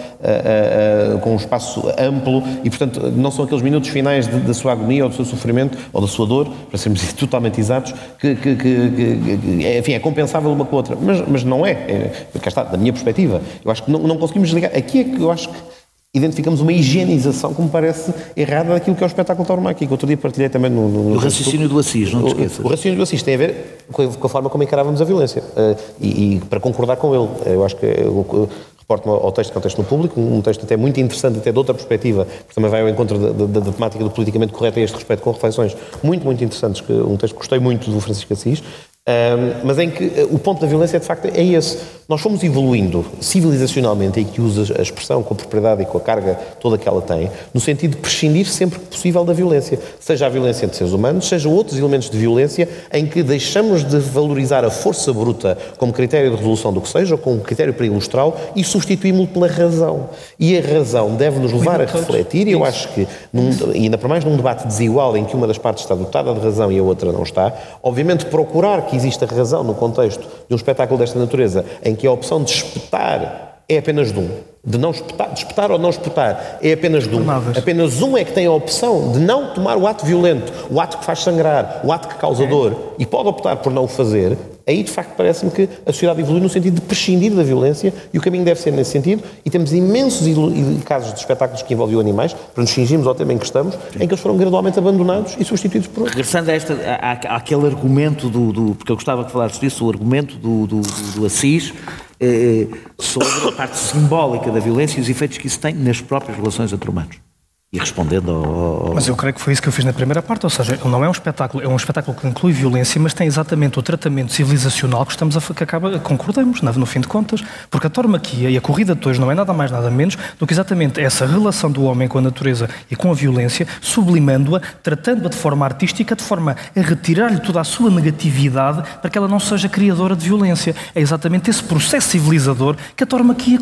uh, uh, com um espaço amplo, e, portanto, não são aqueles minutos finais de, da sua agonia ou do seu sofrimento ou da sua dor, para sermos totalmente exatos, que, que, que, que é, enfim, é compensável uma com a outra. Mas, mas não é. é. Cá está, da minha perspectiva. Eu acho que não, não conseguimos desligar. Aqui é que eu acho que identificamos uma higienização que me parece errada daquilo que é o espetáculo tauromáquico, que outro dia partilhei também no... no o raciocínio do Assis, não te esqueças. O, o raciocínio do Assis tem a ver com a, com a forma como encarávamos a violência. Uh, e, e para concordar com ele, eu acho que... Eu, eu, reporto-me ao texto, que é um texto no Público, um texto até muito interessante, até de outra perspectiva, porque também vai ao encontro da, da, da temática do politicamente correto a este respeito, com reflexões muito, muito interessantes, que, um texto que gostei muito do Francisco Assis, um, mas em que uh, o ponto da violência, de facto, é esse. Nós fomos evoluindo civilizacionalmente, e que usa a expressão com a propriedade e com a carga toda que ela tem, no sentido de prescindir sempre que possível da violência. Seja a violência entre seres humanos, seja outros elementos de violência em que deixamos de valorizar a força bruta como critério de resolução do que seja, ou como critério para ilustrá-lo, e substituímos-lo pela razão. E a razão deve nos levar a refletir, e eu acho que, num, e ainda para mais num debate desigual em que uma das partes está dotada de razão e a outra não está, obviamente procurar que exista razão no contexto de um espetáculo desta natureza, em que a opção de espetar é apenas de um, de não espetar, de espetar ou não espetar é apenas de um, apenas um é que tem a opção de não tomar o ato violento, o ato que faz sangrar, o ato que causa dor, e pode optar por não o fazer. Aí, de facto, parece-me que a sociedade evolui no sentido de prescindir da violência, e o caminho deve ser nesse sentido, e temos imensos casos de espetáculos que envolviam animais, para nos cingirmos ao tema em que estamos, em que eles foram gradualmente abandonados e substituídos por outros. Regressando a esta, à, àquele argumento do, do... porque eu gostava que falasse disso, o argumento do, do, do Assis, eh, sobre a parte simbólica da violência e os efeitos que isso tem nas próprias relações entre humanos. E respondendo ao, ao... Mas eu creio que foi isso que eu fiz na primeira parte, ou seja, não é um espetáculo, é um espetáculo que inclui violência, mas tem exatamente o tratamento civilizacional que estamos a, que acaba, concordamos, no fim de contas, porque a tauromaquia e a corrida de touros não é nada mais, nada menos do que exatamente essa relação do homem com a natureza e com a violência, sublimando-a, tratando-a de forma artística, de forma a retirar-lhe toda a sua negatividade para que ela não seja criadora de violência. É exatamente esse processo civilizador que a tauromaquia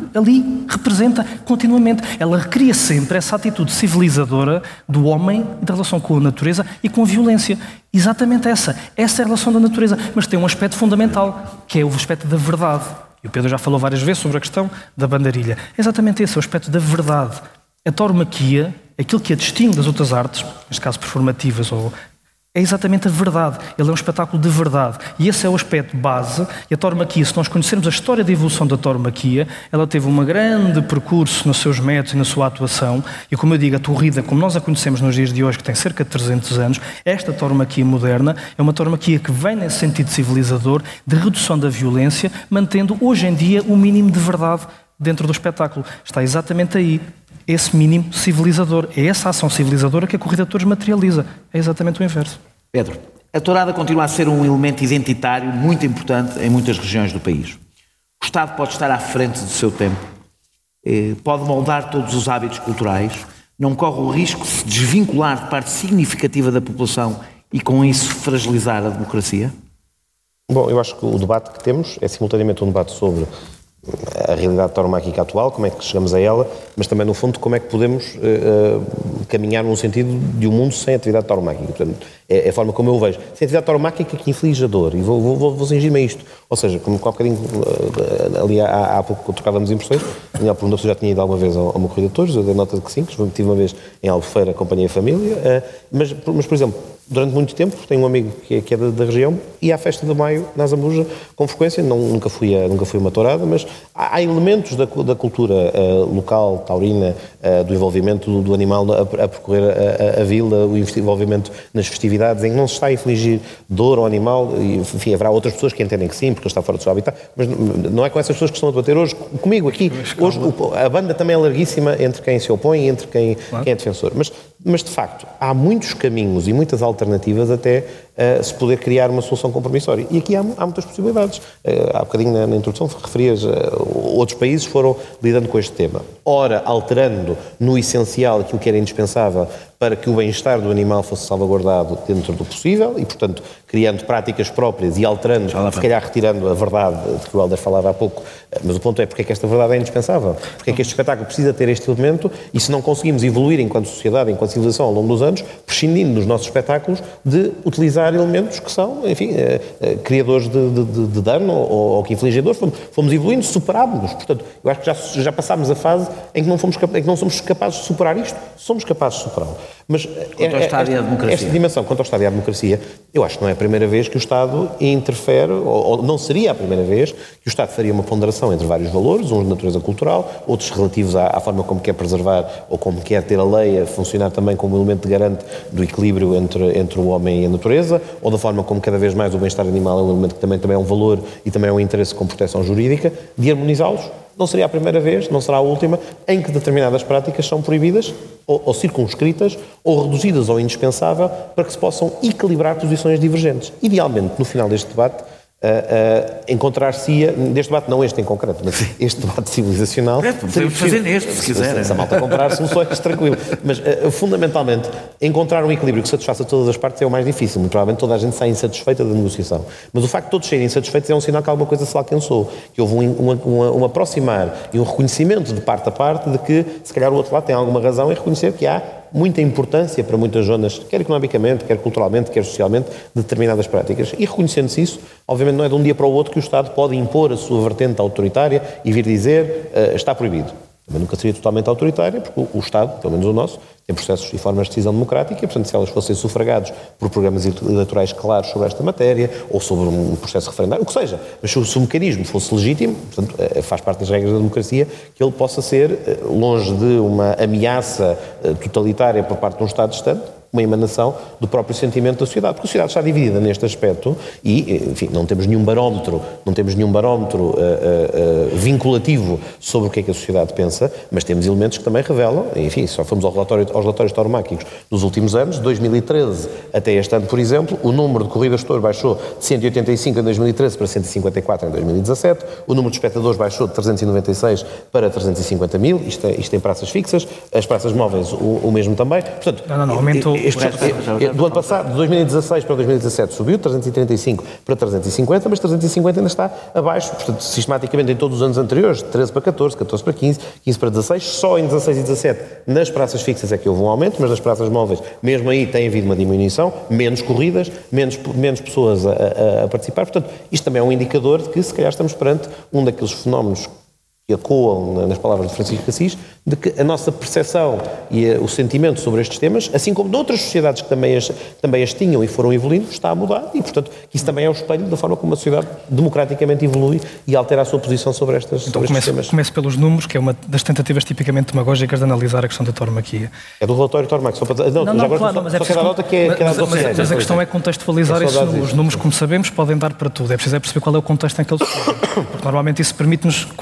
ali representa continuamente. Ela recria sempre essa atitude civilizadora do homem e da relação com a natureza e com a violência. Exatamente essa. Essa é a relação da natureza. Mas tem um aspecto fundamental, que é o aspecto da verdade. E o Pedro já falou várias vezes sobre a questão da bandarilha. É exatamente esse, o aspecto da verdade. A tauromaquia, aquilo que a distingue das outras artes, neste caso performativas, ou é exatamente a verdade. Ele é um espetáculo de verdade. E esse é o aspecto base. E a tauromaquia, se nós conhecermos a história da evolução da tauromaquia, ela teve um grande percurso nos seus métodos e na sua atuação. E como eu digo, a corrida, como nós a conhecemos nos dias de hoje, que tem cerca de trezentos anos, esta tauromaquia moderna é uma tauromaquia que vem nesse sentido civilizador, de redução da violência, mantendo hoje em dia o mínimo de verdade dentro do espetáculo. Está exatamente aí. Esse mínimo civilizador. É essa ação civilizadora que a corrida de touros materializa. É exatamente o inverso. Pedro, a tourada continua a ser um elemento identitário muito importante em muitas regiões do país. O Estado pode estar à frente do seu tempo, pode moldar todos os hábitos culturais, não corre o risco de se desvincular de parte significativa da população e com isso fragilizar a democracia? Bom, eu acho que o debate que temos é simultaneamente um debate sobre a realidade tauromáquica atual, como é que chegamos a ela, mas também, no fundo, como é que podemos uh, caminhar num sentido de um mundo sem atividade tauromáquica. Portanto, é, é a forma como eu o vejo. Sem atividade tauromáquica que inflige a dor. E vou, vou, vou cingir-me a isto. Ou seja, como há um bocadinho, uh, ali há, há pouco trocávamos impressões, a minha pergunta se eu já tinha ido alguma vez a uma corrida de touros, eu dei nota de que sim, que tive uma vez em Albufeira, acompanhei a família, uh, mas, mas, por exemplo, durante muito tempo, tenho um amigo que é, que é da, da região, e à festa de maio, na Zambuja, com frequência, não, nunca, fui a, nunca fui a uma tourada, mas há, há elementos da, da cultura uh, local, taurina, uh, do envolvimento do, do animal a, a percorrer a, a, a vila, o envolvimento nas festividades, em que não se está a infligir dor ao animal, e, enfim, haverá outras pessoas que entendem que sim, porque ele está fora do seu habitat, mas não é com essas pessoas que estão a debater hoje, comigo aqui. Hoje o, a banda também é larguíssima entre quem se opõe e entre quem, claro. quem é defensor. Mas, mas, de facto, há muitos caminhos e muitas alternativas até uh, se poder criar uma solução compromissória. E aqui há, há muitas possibilidades. Uh, há bocadinho na, na introdução referias, uh, outros países foram lidando com este tema. Ora, alterando no essencial aquilo que era indispensável para que o bem-estar do animal fosse salvaguardado dentro do possível e, portanto, criando práticas próprias e alterando, se calhar retirando a verdade de que o Helder falava há pouco, mas o ponto é porque é que esta verdade é indispensável, porque é que este espetáculo precisa ter este elemento e se não conseguimos evoluir enquanto sociedade, enquanto civilização ao longo dos anos, prescindindo dos nossos espetáculos de utilizar elementos que são, enfim, eh, eh, criadores de, de, de dano ou, ou que infligem dor, fomos, fomos evoluindo, superámos-nos. Portanto, eu acho que já, já passámos a fase em que, não fomos, em que não somos capazes de superar isto, somos capazes de superá-lo. Mas quanto ao Estado e à democracia. Esta dimensão, quanto ao Estado e à democracia, eu acho que não é a primeira vez que o Estado interfere, ou, ou não seria a primeira vez que o Estado faria uma ponderação entre vários valores, uns de natureza cultural, outros relativos à, à forma como quer preservar ou como quer ter a lei a funcionar também como elemento de garante do equilíbrio entre, entre o homem e a natureza, ou da forma como cada vez mais o bem-estar animal é um elemento que também, também é um valor e também é um interesse com proteção jurídica, de harmonizá-los. Não seria a primeira vez, não será a última, em que determinadas práticas são proibidas ou, ou circunscritas ou reduzidas ao indispensável para que se possam equilibrar posições divergentes. Idealmente, no final deste debate, Uh, uh, encontrar-se-ia, deste debate, não este em concreto, mas este debate civilizacional... É, podemos fazer neste, se quiser. Se a malta comprar soluções, tranquilo. Mas, uh, fundamentalmente, encontrar um equilíbrio que satisfaça todas as partes é o mais difícil. Muito provavelmente toda a gente sai insatisfeita da negociação. Mas o facto de todos serem insatisfeitos é um sinal que alguma coisa se lá alcançou. Que houve um, um, um, um aproximar e um reconhecimento de parte a parte de que, se calhar, o outro lado tem alguma razão em reconhecer que há muita importância para muitas zonas, quer economicamente, quer culturalmente, quer socialmente, de determinadas práticas. E reconhecendo-se isso, obviamente não é de um dia para o outro que o Estado pode impor a sua vertente autoritária e vir dizer uh, está proibido. Também nunca seria totalmente autoritária, porque o, o Estado, pelo menos o nosso, tem processos e formas de decisão democrática e, portanto, se elas fossem sufragados por programas eleitorais claros sobre esta matéria ou sobre um processo referendário, o que seja, mas se o, se o mecanismo fosse legítimo, portanto, faz parte das regras da democracia, que ele possa ser, longe de uma ameaça totalitária por parte de um Estado distante, uma emanação do próprio sentimento da sociedade, porque a sociedade está dividida neste aspecto e, enfim, não temos nenhum barómetro, não temos nenhum barómetro uh, uh, uh, vinculativo sobre o que é que a sociedade pensa, mas temos elementos que também revelam, enfim, só fomos ao relatório, aos relatórios tauromáquicos dos últimos anos, de dois mil e treze até este ano, por exemplo, o número de corridas de touro baixou de cento e oitenta e cinco em dois mil e treze para cento e cinquenta e quatro em dois mil e dezassete, o número de espectadores baixou de trezentos e noventa e seis para trezentos e cinquenta mil, isto, é, isto em praças fixas, as praças móveis o, o mesmo também, portanto... Não, não, não, aumentou... Este, do ano passado, de dois mil e dezasseis para dois mil e dezassete, subiu trezentos e trinta e cinco para trezentos e cinquenta, mas trezentos e cinquenta ainda está abaixo, portanto, sistematicamente em todos os anos anteriores, de treze para catorze, catorze para quinze, quinze para dezasseis, só em dezasseis e dezassete nas praças fixas é que houve um aumento, mas nas praças móveis, mesmo aí tem havido uma diminuição, menos corridas, menos, menos pessoas a, a, a participar, portanto, isto também é um indicador de que se calhar estamos perante um daqueles fenómenos que ecoam nas palavras de Francisco Assis, de que a nossa percepção e o sentimento sobre estes temas, assim como de outras sociedades que também as, também as tinham e foram evoluindo, está a mudar e, portanto, que isso também é o espelho da forma como a sociedade democraticamente evolui e altera a sua posição sobre estas então, sobre começo, estes temas. Começo pelos números, que é uma das tentativas tipicamente demagógicas de analisar a questão da tauromaquia. É do relatório tauromáquico, só para... Não, não, já não agora claro, só, mas só é preciso... quero dar nota que é... Mas, que é mas, mas, mas a questão é contextualizar é esses números. Os números, como sabemos, podem dar para tudo. É preciso é perceber qual é o contexto em que eles estão. Porque normalmente isso permite-nos qualificar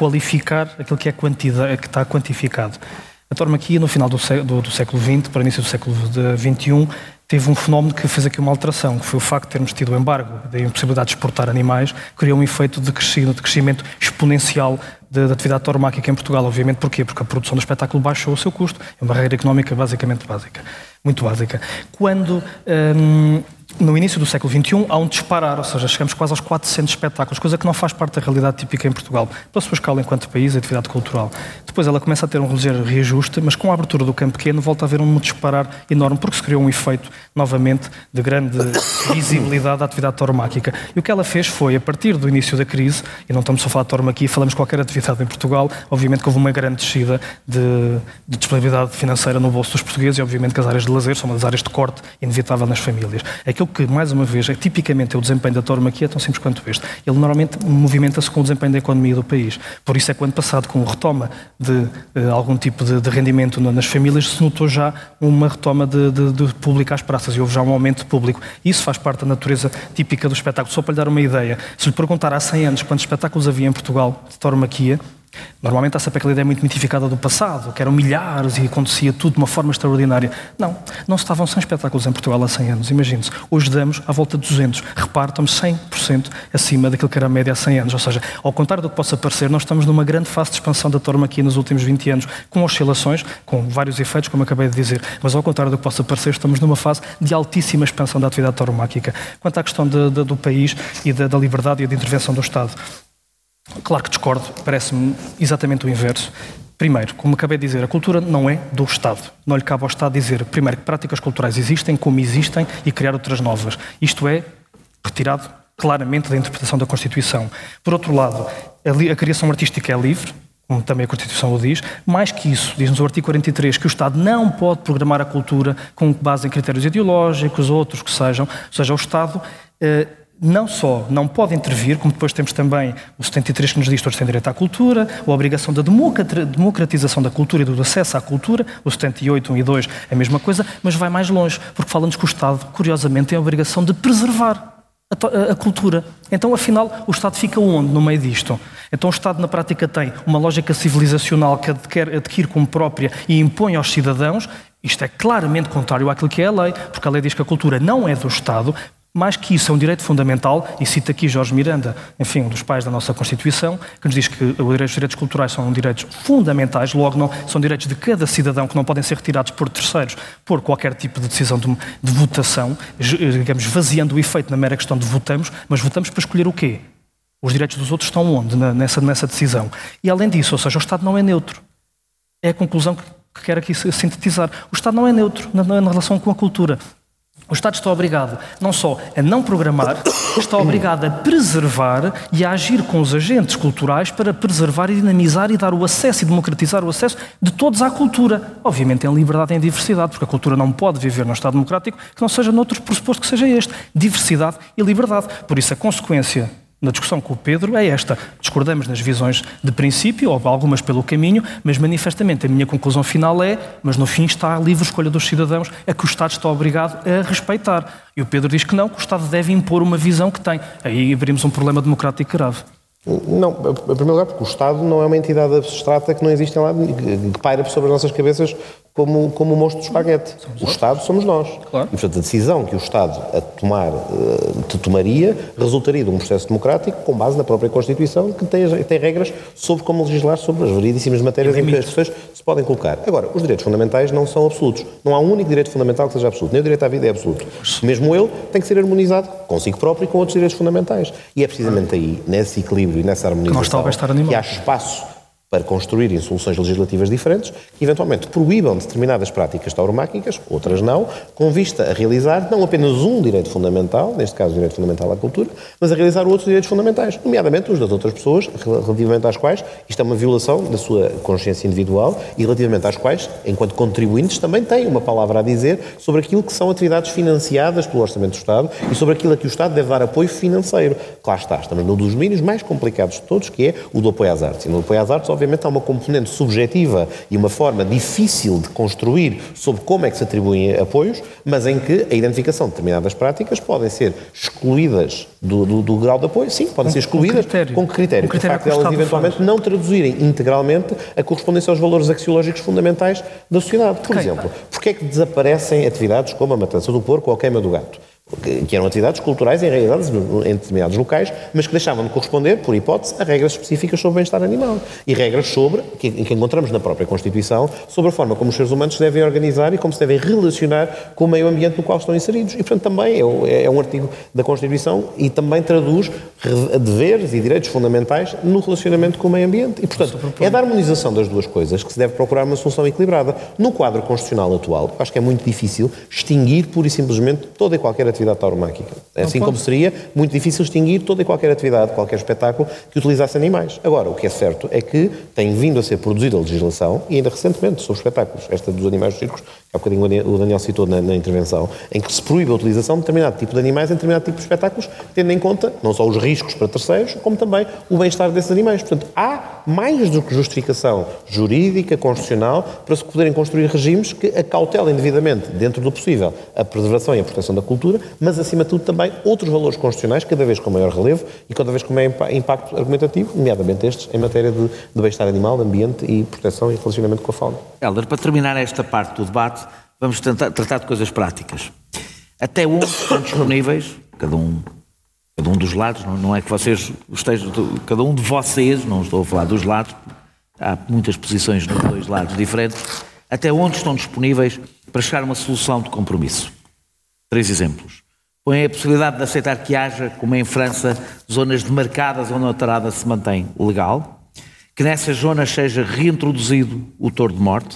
quantificar aquilo que é quantidade, que está quantificado. A tauromaquia, no final do, do, do século vinte, para o início do século vinte e um, teve um fenómeno que fez aqui uma alteração, que foi o facto de termos tido o embargo da impossibilidade de exportar animais, criou um efeito de crescimento, de crescimento exponencial da atividade tauromáquica em Portugal. Obviamente, porquê? Porque a produção do espetáculo baixou o seu custo. É uma regra económica basicamente básica, muito básica. Quando, hum, no início do século vinte e um, há um disparar, ou seja, chegamos quase aos quatrocentos espetáculos, coisa que não faz parte da realidade típica em Portugal, pela sua escala enquanto país e atividade cultural. Depois ela começa a ter um ligeiro reajuste, mas com a abertura do campo pequeno volta a haver um disparar enorme, porque se criou um efeito, novamente, de grande visibilidade da atividade tauromáquica. E o que ela fez foi, a partir do início da crise, e não estamos só a falar de tauromaquia, falamos de qualquer atividade em Portugal, obviamente que houve uma grande descida de, de disponibilidade financeira no bolso dos portugueses e, obviamente, que as áreas de lazer são uma das áreas de corte inevitável nas famílias. Aquilo que, mais uma vez, é tipicamente é o desempenho da tauromaquia, é tão simples quanto este. Ele normalmente movimenta-se com o desempenho da economia do país. Por isso é que, ano passado, com a retoma de uh, algum tipo de, de rendimento nas famílias, se notou já uma retoma de, de, de público às praças e houve já um aumento de público. Isso faz parte da natureza típica do espetáculo. Só para lhe dar uma ideia, se lhe perguntar há cem anos quantos espetáculos havia em Portugal de tauromaquia, normalmente há sempre aquela ideia muito mitificada do passado, que eram milhares e acontecia tudo de uma forma extraordinária. Não, não se estavam cem espetáculos em Portugal há cem anos, imagine-se. Hoje damos à volta de duzentos. Repare, estamos cem por cento acima daquilo que era a média há cem anos. Ou seja, ao contrário do que possa parecer, nós estamos numa grande fase de expansão da tauromaquia nos últimos vinte anos, com oscilações, com vários efeitos, como acabei de dizer. Mas ao contrário do que possa parecer, estamos numa fase de altíssima expansão da atividade tauromáquica. Quanto à questão de, de, do país e da, da liberdade e da intervenção do Estado, claro que discordo, parece-me exatamente o inverso. Primeiro, como acabei de dizer, a cultura não é do Estado. Não lhe cabe ao Estado dizer, primeiro, que práticas culturais existem, como existem, e criar outras novas. Isto é retirado claramente da interpretação da Constituição. Por outro lado, a, a criação artística é livre, como também a Constituição o diz. Mais que isso, diz-nos o artigo quarenta e três que o Estado não pode programar a cultura com base em critérios ideológicos, outros que sejam. Ou seja, o Estado... Eh, não só não pode intervir, como depois temos também o setenta e três que nos diz que todos têm direito à cultura, a obrigação da democratização da cultura e do acesso à cultura, o setenta e oito, um e dois, é a mesma coisa, mas vai mais longe, porque fala-nos que o Estado, curiosamente, tem a obrigação de preservar a, a cultura. Então, afinal, o Estado fica onde no meio disto? Então o Estado, na prática, tem uma lógica civilizacional que adquire, adquire como própria e impõe aos cidadãos. Isto é claramente contrário àquilo que é a lei, porque a lei diz que a cultura não é do Estado. Mais que isso, é um direito fundamental, e cito aqui Jorge Miranda, enfim, um dos pais da nossa Constituição, que nos diz que os direitos culturais são direitos fundamentais, logo não, são direitos de cada cidadão que não podem ser retirados por terceiros por qualquer tipo de decisão de, de votação, digamos, esvaziando o efeito na mera questão de votamos, mas votamos para escolher o quê? Os direitos dos outros estão onde nessa, nessa decisão? E além disso, ou seja, o Estado não é neutro. É a conclusão que, que quero aqui sintetizar. O Estado não é neutro na, na relação com a cultura. O Estado está obrigado não só a não programar, está obrigado a preservar e a agir com os agentes culturais para preservar e dinamizar e dar o acesso e democratizar o acesso de todos à cultura. Obviamente em liberdade e em diversidade, porque a cultura não pode viver num Estado democrático que não seja noutro pressuposto que seja este. Diversidade e liberdade. Por isso a consequência na discussão com o Pedro é esta. Discordamos nas visões de princípio, ou algumas pelo caminho, mas manifestamente a minha conclusão final é, mas no fim está a livre escolha dos cidadãos, a que o Estado está obrigado a respeitar. E o Pedro diz que não, que o Estado deve impor uma visão que tem. Aí abrimos um problema democrático grave. Não, em primeiro lugar, porque o Estado não é uma entidade abstrata que não existe em lado, que paira sobre as nossas cabeças como, como o monstro do espaguete. O Estado somos nós. Claro. E, portanto, a decisão que o Estado a tomar, uh, tomaria resultaria de um processo democrático com base na própria Constituição, que tem, tem regras sobre como legislar sobre as variedíssimas matérias em que as pessoas se podem colocar. Agora, os direitos fundamentais não são absolutos. Não há um único direito fundamental que seja absoluto. Nem o direito à vida é absoluto. Mesmo ele tem que ser harmonizado consigo próprio e com outros direitos fundamentais. E é precisamente aí, nesse equilíbrio e nessa harmonização, que há espaço para construírem soluções legislativas diferentes que eventualmente proíbam determinadas práticas tauromáquicas, outras não, com vista a realizar não apenas um direito fundamental, neste caso o direito fundamental à cultura, mas a realizar outros direitos fundamentais, nomeadamente os das outras pessoas, relativamente às quais isto é uma violação da sua consciência individual e relativamente às quais, enquanto contribuintes, também têm uma palavra a dizer sobre aquilo que são atividades financiadas pelo Orçamento do Estado e sobre aquilo a que o Estado deve dar apoio financeiro. Claro está, estamos num dos domínios mais complicados de todos, que é o do apoio às artes. E no apoio às artes, obviamente, obviamente há uma componente subjetiva e uma forma difícil de construir sobre como é que se atribuem apoios, mas em que a identificação de determinadas práticas podem ser excluídas do, do, do grau de apoio, sim, podem com, ser excluídas. Com critério. Com critério. Com critério o facto de elas eventualmente faz. não traduzirem integralmente a correspondência aos valores axiológicos fundamentais da sociedade. Por okay. exemplo, porque é que desaparecem atividades como a matança do porco ou a queima do gato? Que eram atividades culturais, em realidade, em determinados locais, mas que deixavam de corresponder, por hipótese, a regras específicas sobre o bem-estar animal. E regras sobre, que, que encontramos na própria Constituição, sobre a forma como os seres humanos se devem organizar e como se devem relacionar com o meio ambiente no qual estão inseridos. E, portanto, também é, é um artigo da Constituição e também traduz deveres e direitos fundamentais no relacionamento com o meio ambiente. E, portanto, é da harmonização das duas coisas que se deve procurar uma solução equilibrada. No quadro constitucional atual, acho que é muito difícil extinguir, pura e simplesmente, toda e qualquer atividade atividade tauromáquica. Assim como seria muito difícil extinguir toda e qualquer atividade, qualquer espetáculo que utilizasse animais. Agora, o que é certo é que tem vindo a ser produzida a legislação, e ainda recentemente, sobre espetáculos, esta dos animais dos circos, que há bocadinho o Daniel citou na, na intervenção, em que se proíbe a utilização de determinado tipo de animais em determinado tipo de espetáculos, tendo em conta não só os riscos para terceiros, como também o bem-estar desses animais. Portanto, há mais do que justificação jurídica, constitucional, para se poderem construir regimes que acautelem devidamente, dentro do possível, a preservação e a proteção da cultura, mas, acima de tudo, também outros valores constitucionais, cada vez com maior relevo e cada vez com maior impacto argumentativo, nomeadamente estes, em matéria de, de bem-estar animal, de ambiente e proteção e relacionamento com a fauna. Hélder, para terminar esta parte do debate, vamos tentar, tratar de coisas práticas. Até onde estão disponíveis, cada um, cada um dos lados, não, não é que vocês estejam, cada um de vocês, não estou a falar dos lados, há muitas posições nos dois lados diferentes, até onde estão disponíveis para chegar a uma solução de compromisso? Três exemplos. Põe a possibilidade de aceitar que haja, como em França, zonas demarcadas onde a tarada se mantém legal, que nessas zonas seja reintroduzido o touro de morte,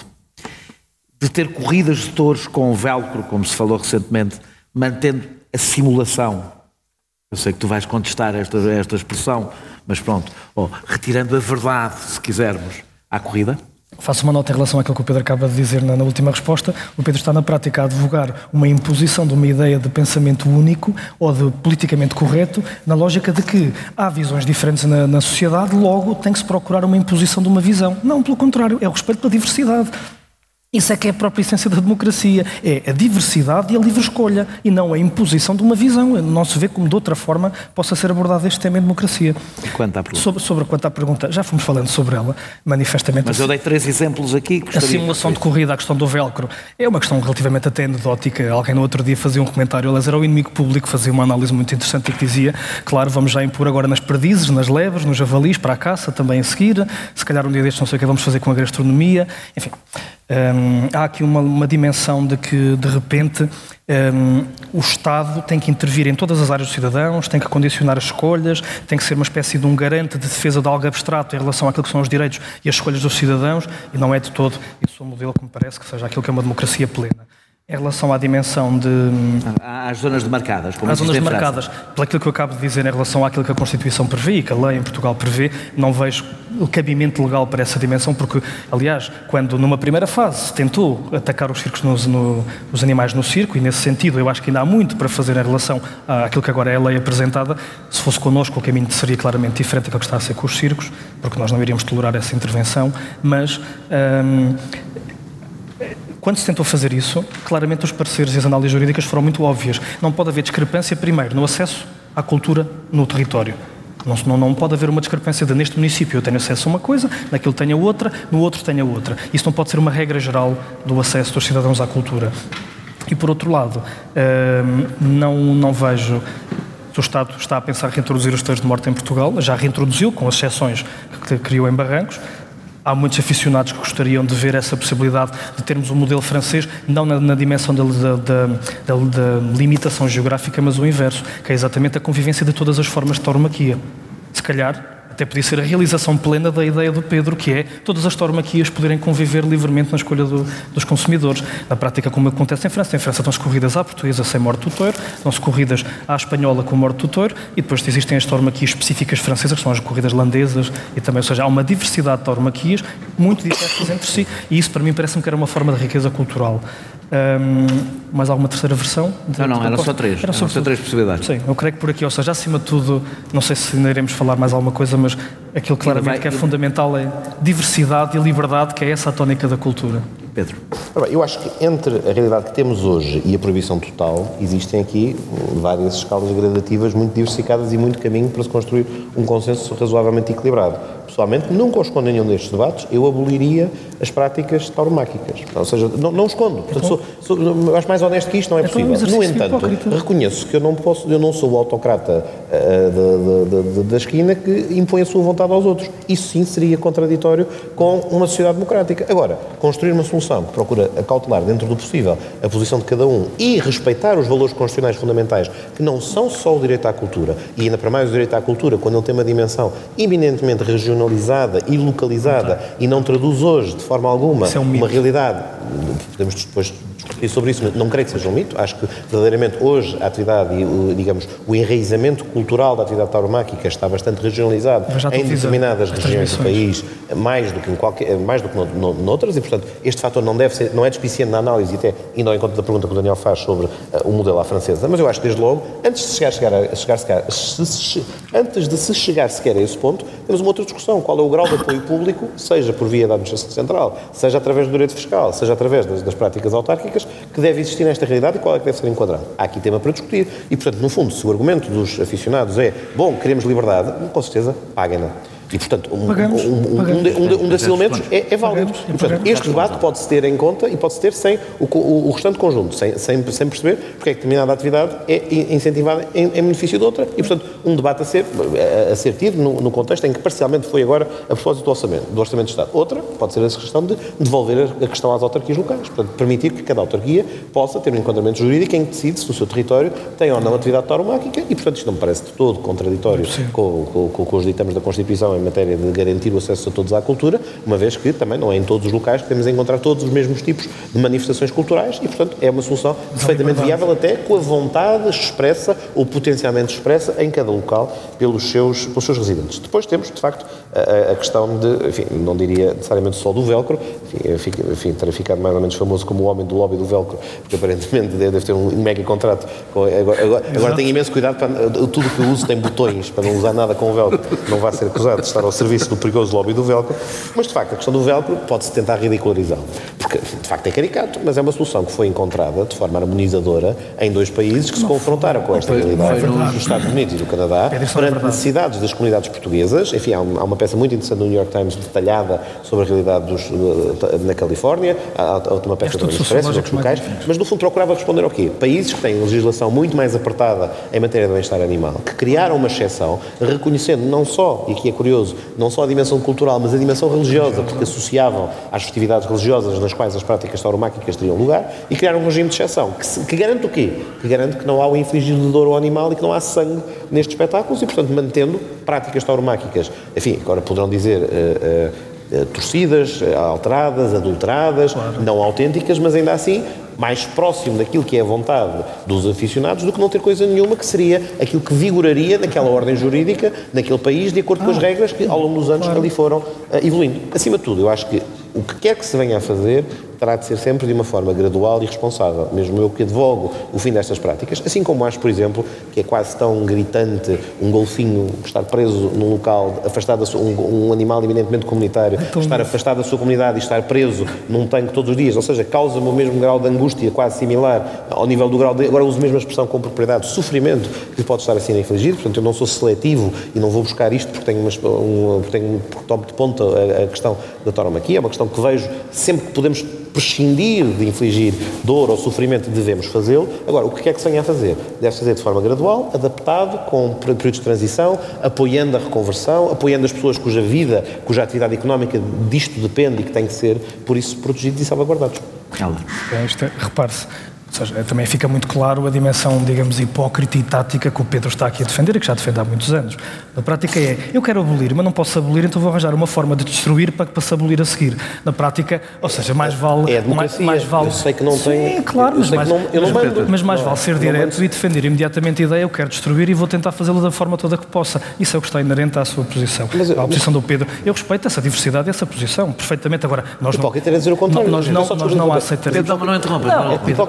de ter corridas de touros com velcro, como se falou recentemente, mantendo a simulação. Eu sei que tu vais contestar esta, esta expressão, mas pronto, oh, retirando a verdade, se quisermos, à corrida. Faço uma nota em relação àquilo que o Pedro acaba de dizer na, na última resposta. O Pedro está na prática a advogar uma imposição de uma ideia de pensamento único ou de politicamente correto, na lógica de que há visões diferentes na, na sociedade, logo tem que se procurar uma imposição de uma visão. Não, pelo contrário, é o respeito pela diversidade. Isso é que é a própria essência da democracia, é a diversidade e a livre escolha, e não a imposição de uma visão. Não se vê como de outra forma possa ser abordado este tema em democracia. Quanto à pergunta? Sobre, sobre quanto à pergunta, já fomos falando sobre ela, manifestamente. Mas eu dei três exemplos aqui. A simulação de corrida, a questão do velcro, é uma questão relativamente até anedótica. Alguém no outro dia fazia um comentário, aliás, era o inimigo público, fazia uma análise muito interessante e que dizia, claro, vamos já impor agora nas perdizes, nas levas, nos javalis, para a caça, também a seguir, se calhar um dia destes não sei o que vamos fazer com a gastronomia, enfim... Um, há aqui uma, uma dimensão de que, de repente, um, o Estado tem que intervir em todas as áreas dos cidadãos, tem que condicionar as escolhas, tem que ser uma espécie de um garante de defesa de algo abstrato em relação àquilo que são os direitos e as escolhas dos cidadãos, e não é de todo isso um modelo que me parece que seja aquilo que é uma democracia plena. Em relação à dimensão de... Às zonas demarcadas. Como Às zonas demarcadas. Pelo aquilo que eu acabo de dizer em relação àquilo que a Constituição prevê e que a lei em Portugal prevê, não vejo o cabimento legal para essa dimensão, porque, aliás, quando numa primeira fase se tentou atacar os circos nos, no, os animais no circo, e nesse sentido eu acho que ainda há muito para fazer em relação àquilo que agora é a lei apresentada, se fosse connosco o caminho seria claramente diferente daquilo que está a ser com os circos, porque nós não iríamos tolerar essa intervenção, mas... Hum, quando se tentou fazer isso, claramente os pareceres e as análises jurídicas foram muito óbvias. Não pode haver discrepância, primeiro, no acesso à cultura no território. Não, não, não pode haver uma discrepância de, neste município eu tenho acesso a uma coisa, naquele tenho outra, no outro tenho outra. Isso não pode ser uma regra geral do acesso dos cidadãos à cultura. E, por outro lado, hum, não, não vejo... O Estado está a pensar reintroduzir os touros de morte em Portugal, já reintroduziu, com as exceções que criou em Barrancos. Há muitos aficionados que gostariam de ver essa possibilidade de termos um modelo francês, não na, na dimensão da, da, da, da limitação geográfica, mas o inverso, que é exatamente a convivência de todas as formas de tauromaquia. Se calhar, até podia ser a realização plena da ideia do Pedro, que é todas as tauromaquias poderem conviver livremente na escolha do, dos consumidores. Na prática, como acontece em França, em França estão-se corridas à portuguesa sem morte do touro, estão-se corridas à espanhola com morte do touro, e depois existem as tauromaquias específicas francesas, que são as corridas landesas, e também, ou seja, há uma diversidade de tauromaquias muito diversas entre si, e isso para mim parece-me que era uma forma de riqueza cultural. Um, mais alguma terceira versão? Não, não, eram só três. Eram só três possibilidades. Sim, eu creio que por aqui, ou seja, acima de tudo, não sei se ainda iremos falar mais alguma coisa, mas aquilo claramente vai, que é eu... fundamental é diversidade e liberdade, que é essa a tónica da cultura. Pedro. Eu acho que entre a realidade que temos hoje e a proibição total, existem aqui várias escalas gradativas muito diversificadas e muito caminho para se construir um consenso razoavelmente equilibrado. Pessoalmente, nunca escondo em nenhum destes debates, eu aboliria as práticas tauromáquicas. Ou seja, não, não escondo. Portanto, sou, sou, eu acho mais honesto que isto não é possível. No entanto, reconheço que eu não, posso, eu não sou o autocrata uh, da, da, da, da esquina que impõe a sua vontade aos outros. Isso sim seria contraditório com uma sociedade democrática. Agora, construir uma solução que procura acautelar dentro do possível a posição de cada um e respeitar os valores constitucionais fundamentais, que não são só o direito à cultura, e ainda para mais o direito à cultura, quando ele tem uma dimensão eminentemente regionalizada e localizada e não traduz hoje, de forma alguma, é um uma realidade. Podemos depois discutir sobre isso, mas não creio que seja um mito. Acho que, verdadeiramente, hoje a atividade e, o, digamos, o enraizamento cultural da atividade tauromáquica está bastante regionalizado em determinadas regiões do país, mais do que em qualquer, mais do que no, no, noutras, e, portanto, este fator não deve ser, não é despiciente na análise, e até indo ao encontro da pergunta que o Daniel faz sobre uh, o modelo à francesa, mas eu acho que, desde logo, antes de se chegar, chegar, a, chegar, chegar se, se, antes de se chegar sequer a esse ponto, temos uma outra discussão. Qual é o grau de apoio público, seja por via da administração central, seja através do direito fiscal, seja através das, das práticas autárquicas, que deve existir nesta realidade e qual é que deve ser enquadrado. Há aqui tema para discutir. E, portanto, no fundo, se o argumento dos aficionados é, bom, queremos liberdade, com certeza, paguem-na. E, portanto, um, pagamos, um, um, pagamos. um, de, um, de, um desses elementos é, é válido. Pagamos, e, portanto, este debate pode-se ter em conta e pode-se ter sem o, o, o restante conjunto, sem, sem, sem perceber porque é que determinada atividade é incentivada em, em benefício de outra. E, portanto, um debate a ser, a, a ser tido no, no contexto em que parcialmente foi agora a propósito do orçamento, do orçamento de Estado. Outra pode ser essa questão de devolver a questão às autarquias locais. Portanto, permitir que cada autarquia possa ter um enquadramento jurídico em que decide se o seu território tem ou não atividade tauromáquica e, portanto, isto não me parece de todo contraditório com, com, com, com os ditames da Constituição em matéria de garantir o acesso a todos à cultura, uma vez que também não é em todos os locais que temos a encontrar todos os mesmos tipos de manifestações culturais e, portanto, é uma solução perfeitamente viável até com a vontade expressa ou potencialmente expressa em cada local pelos seus, pelos seus residentes. Depois temos, de facto, a, a questão de, enfim, não diria necessariamente só do velcro, enfim, enfim, terá ficado mais ou menos famoso como o homem do lobby do velcro, porque aparentemente deve ter um mega contrato. Com, agora agora, agora tenho imenso cuidado para tudo que eu uso tem botões, para não usar nada com o velcro, não vai ser acusado de estar ao serviço do perigoso lobby do velcro, mas de facto a questão do velcro pode-se tentar ridicularizá-lo, porque de facto é caricato, mas é uma solução que foi encontrada de forma harmonizadora em dois países que se confrontaram com esta realidade, nos Estados Unidos e no Canadá, perante necessidades das comunidades portuguesas. Enfim, há uma peça muito interessante no New York Times detalhada sobre a realidade dos, na Califórnia, há uma peça do Expresso, dos outros locais, mas no fundo procurava responder ao quê? Países que têm legislação muito mais apertada em matéria de bem-estar animal, que criaram uma exceção, reconhecendo não só, e aqui é curioso, não só a dimensão cultural, mas a dimensão religiosa, porque associavam às festividades religiosas nas quais as práticas tauromáquicas teriam lugar, e criaram um regime de exceção, que, se, que garante o quê? Que garante que não há o infligir de dor ao animal e que não há sangue nestes espetáculos e, portanto, mantendo práticas tauromáquicas. Enfim, agora poderão dizer... Uh, uh, torcidas, alteradas, adulteradas, claro, não autênticas, mas ainda assim mais próximo daquilo que é a vontade dos aficionados do que não ter coisa nenhuma, que seria aquilo que vigoraria naquela ordem jurídica, naquele país, de acordo ah, com as regras que ao longo dos anos claro, ali foram uh, evoluindo. Acima de tudo, eu acho que o que quer que se venha a fazer terá de ser sempre de uma forma gradual e responsável. Mesmo eu que advogo o fim destas práticas, assim como acho, por exemplo, que é quase tão gritante um golfinho estar preso num local, afastado da sua, um, um animal eminentemente comunitário, então, estar afastado da sua comunidade e estar preso num tanque todos os dias, ou seja, causa-me o mesmo grau de angústia, quase similar ao nível do grau de, agora uso a mesma expressão com propriedade, sofrimento que pode estar assim a infligir. Portanto, eu não sou seletivo e não vou buscar isto porque tenho, uma, um, porque tenho porque tomo de ponta a, a questão da tauromaquia, é uma questão que vejo sempre que podemos prescindir de infligir dor ou sofrimento, devemos fazê-lo. Agora, o que é que se venha a fazer? Deve-se fazer de forma gradual, adaptado, com períodos de transição, apoiando a reconversão, apoiando as pessoas cuja vida, cuja atividade económica disto depende e que têm que ser, por isso, protegidos e salvaguardados. Bem, isto é, repare-se, Ou seja, também fica muito claro a dimensão, digamos, hipócrita e tática que o Pedro está aqui a defender e que já defende há muitos anos. Na prática é, eu quero abolir, mas não posso abolir, então vou arranjar uma forma de destruir para, para se abolir a seguir. Na prática, ou seja, mais vale... É a democracia. Mais, mais vale, eu sei que não tem... Sim, claro, mas mais, não, eu não mas, mando, mas mais não, vale ser direto e defender imediatamente a ideia, eu quero destruir e vou tentar fazê-lo da forma toda que possa. Isso é o que está inerente à sua posição. Mas, à posição do Pedro. Eu respeito essa diversidade e essa posição, perfeitamente. Agora, nós não... Hipócrita é dizer o contrário. Nós não, nós não aceitaremos... Pedro, não interrompa. Não, Pedro,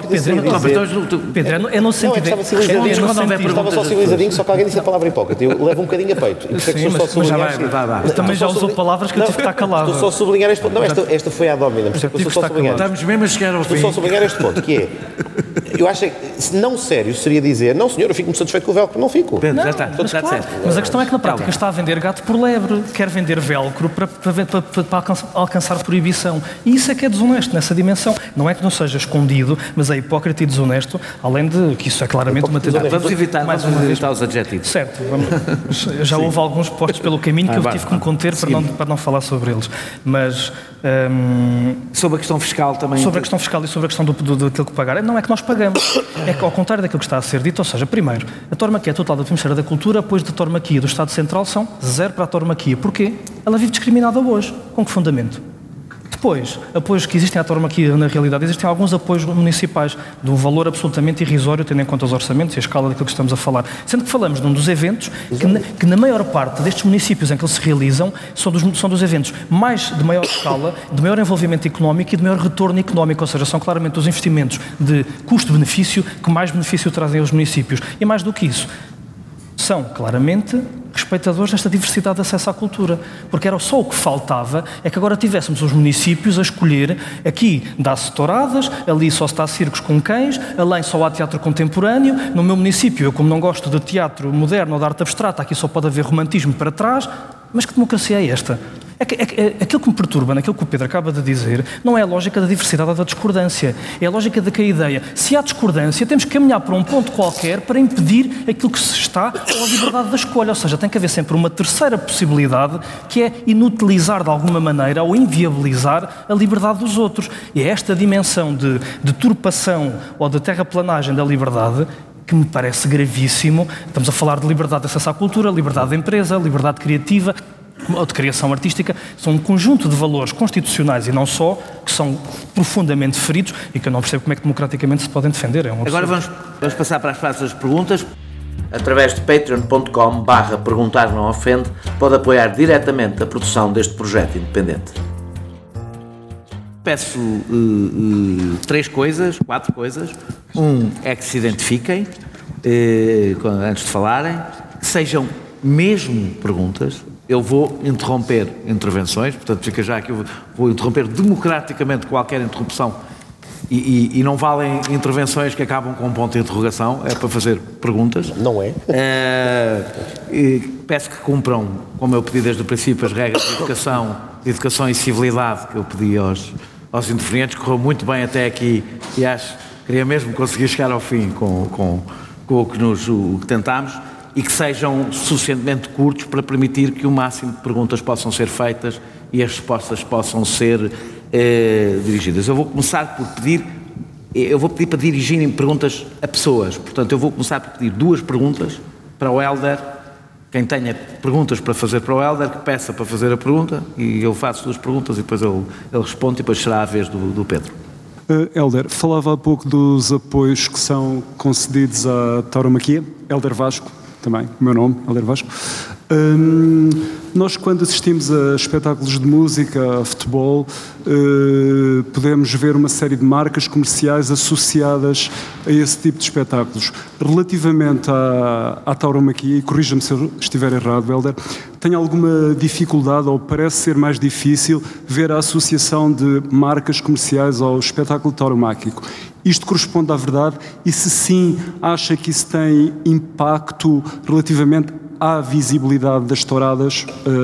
Pedro, é no sentido... Não, estava civilizadinho, estava só civilizadinho, só que alguém disse a palavra hipócrita. Eu levo um bocadinho a peito. E Sim, mas, mas já vai, vai, vai. Também já usou palavras que eu tive que estar calado. Estou só a sublinhar este ponto. Não, esta, esta foi a domina. Estou só a sublinhar. Estamos mesmo a chegar ao fim. Estou só a sublinhar este ponto, que é... Eu acho que, não sério, seria dizer, não senhor, eu fico muito satisfeito com o velcro. Não fico. Pedro, já está, mas, já claro, mas a questão é que na prática está a vender gato por lebre, quer vender velcro para, para, para, para, para alcançar, alcançar proibição. E isso é que é desonesto nessa dimensão. Não é que não seja escondido, mas é hipócrita e desonesto, além de que isso é claramente uma tentativa. Vamos evitar, mais vamos evitar os adjetivos. Certo, vamos, já houve alguns postos pelo caminho que ah, eu vai, tive que me conter para não, para não falar sobre eles. Mas hum, sobre a questão fiscal também. Sobre a questão fiscal e sobre a questão do, do, do, daquilo que pagar, não é que nós pagamos, é que ao contrário daquilo que está a ser dito, ou seja, primeiro, a tormaquia total da Ministério da Cultura, apoios da tormaquia do Estado Central são zero para a tormaquia. Porquê? Ela vive discriminada hoje. Com que fundamento? Depois, apoios que existem à tormaquia, na realidade, existem alguns apoios municipais de um valor absolutamente irrisório, tendo em conta os orçamentos e a escala daquilo que estamos a falar. Sendo que falamos de um dos eventos que, na, que na maior parte destes municípios em que eles se realizam, são dos, são dos eventos mais de maior escala, de maior envolvimento económico e de maior retorno económico, ou seja, são claramente os investimentos de custo-benefício que mais benefício trazem aos municípios. E mais do que isso, são claramente respeitadores desta diversidade de acesso à cultura, porque era só o que faltava, é que agora tivéssemos os municípios a escolher, aqui dá-se touradas, ali só se dá circos com cães, além só há teatro contemporâneo, no meu município, eu como não gosto de teatro moderno ou de arte abstrata, aqui só pode haver romantismo para trás. Mas que democracia é esta? É que, é que, é, aquilo que me perturba naquilo que o Pedro acaba de dizer não é a lógica da diversidade ou da discordância, é a lógica de que a ideia, se há discordância, temos que caminhar para um ponto qualquer para impedir aquilo que se está ou a liberdade da escolha, ou seja, tem que haver sempre uma terceira possibilidade que é inutilizar de alguma maneira ou inviabilizar a liberdade dos outros. E é esta dimensão de deturpação ou de terraplanagem da liberdade que me parece gravíssimo. Estamos a falar de liberdade de acesso à cultura, liberdade de empresa, liberdade criativa ou de criação artística. São um conjunto de valores constitucionais e não só, que são profundamente feridos e que eu não percebo como é que democraticamente se podem defender. É um Agora vamos, vamos passar para as próximas perguntas. Através de patreon ponto com barra perguntar não ofende, pode apoiar diretamente a produção deste projeto independente. Peço uh, uh, três coisas, quatro coisas. Um é que se identifiquem uh, antes de falarem, que sejam mesmo perguntas. Eu vou interromper intervenções, portanto fica já que eu vou interromper democraticamente qualquer interrupção e, e, e não valem intervenções que acabam com um ponto de interrogação, é para fazer perguntas. Não é? Uh, e peço que cumpram, como eu pedi desde o princípio, as regras de educação, de educação e civilidade que eu pedi aos, aos intervenientes. Correu muito bem até aqui e acho que queria mesmo conseguir chegar ao fim com, com, com o, que nos, o que tentámos. E que sejam suficientemente curtos para permitir que o máximo de perguntas possam ser feitas e as respostas possam ser eh, dirigidas. Eu vou começar por pedir, eu vou pedir para dirigirem perguntas a pessoas. Portanto, eu vou começar por pedir duas perguntas para o Hélder. Quem tenha perguntas para fazer para o Hélder, que peça para fazer a pergunta, e eu faço duas perguntas e depois ele, ele responde e depois será a vez do, do Pedro. Uh, Hélder, falava há pouco dos apoios que são concedidos à tauromaquia. Hélder Vasco. Também, o meu nome, Hélder Vasco. Um, nós, quando assistimos a espetáculos de música, a futebol, uh, podemos ver uma série de marcas comerciais associadas a esse tipo de espetáculos. Relativamente à, à tauromaquia, e corrija-me se eu estiver errado, Hélder, tem alguma dificuldade, ou parece ser mais difícil, ver a associação de marcas comerciais ao espetáculo tauromáquico? Isto corresponde à verdade? E se sim, acha que isso tem impacto relativamente à visibilidade das touradas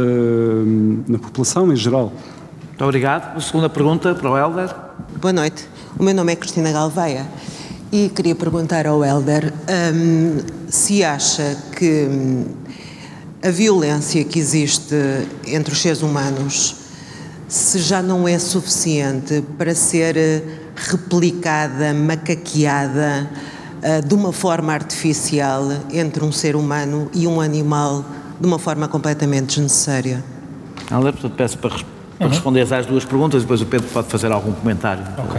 uh, na população em geral? Muito obrigado. A segunda pergunta para o Hélder. Boa noite. O meu nome é Cristina Galveia e queria perguntar ao Hélder um, se acha que um, a violência que existe entre os seres humanos se já não é suficiente para ser replicada, macaqueada, uh, de uma forma artificial entre um ser humano e um animal, de uma forma completamente desnecessária. Helder, portanto, peço para, para uhum. responder às duas perguntas e depois o Pedro pode fazer algum comentário. Ok.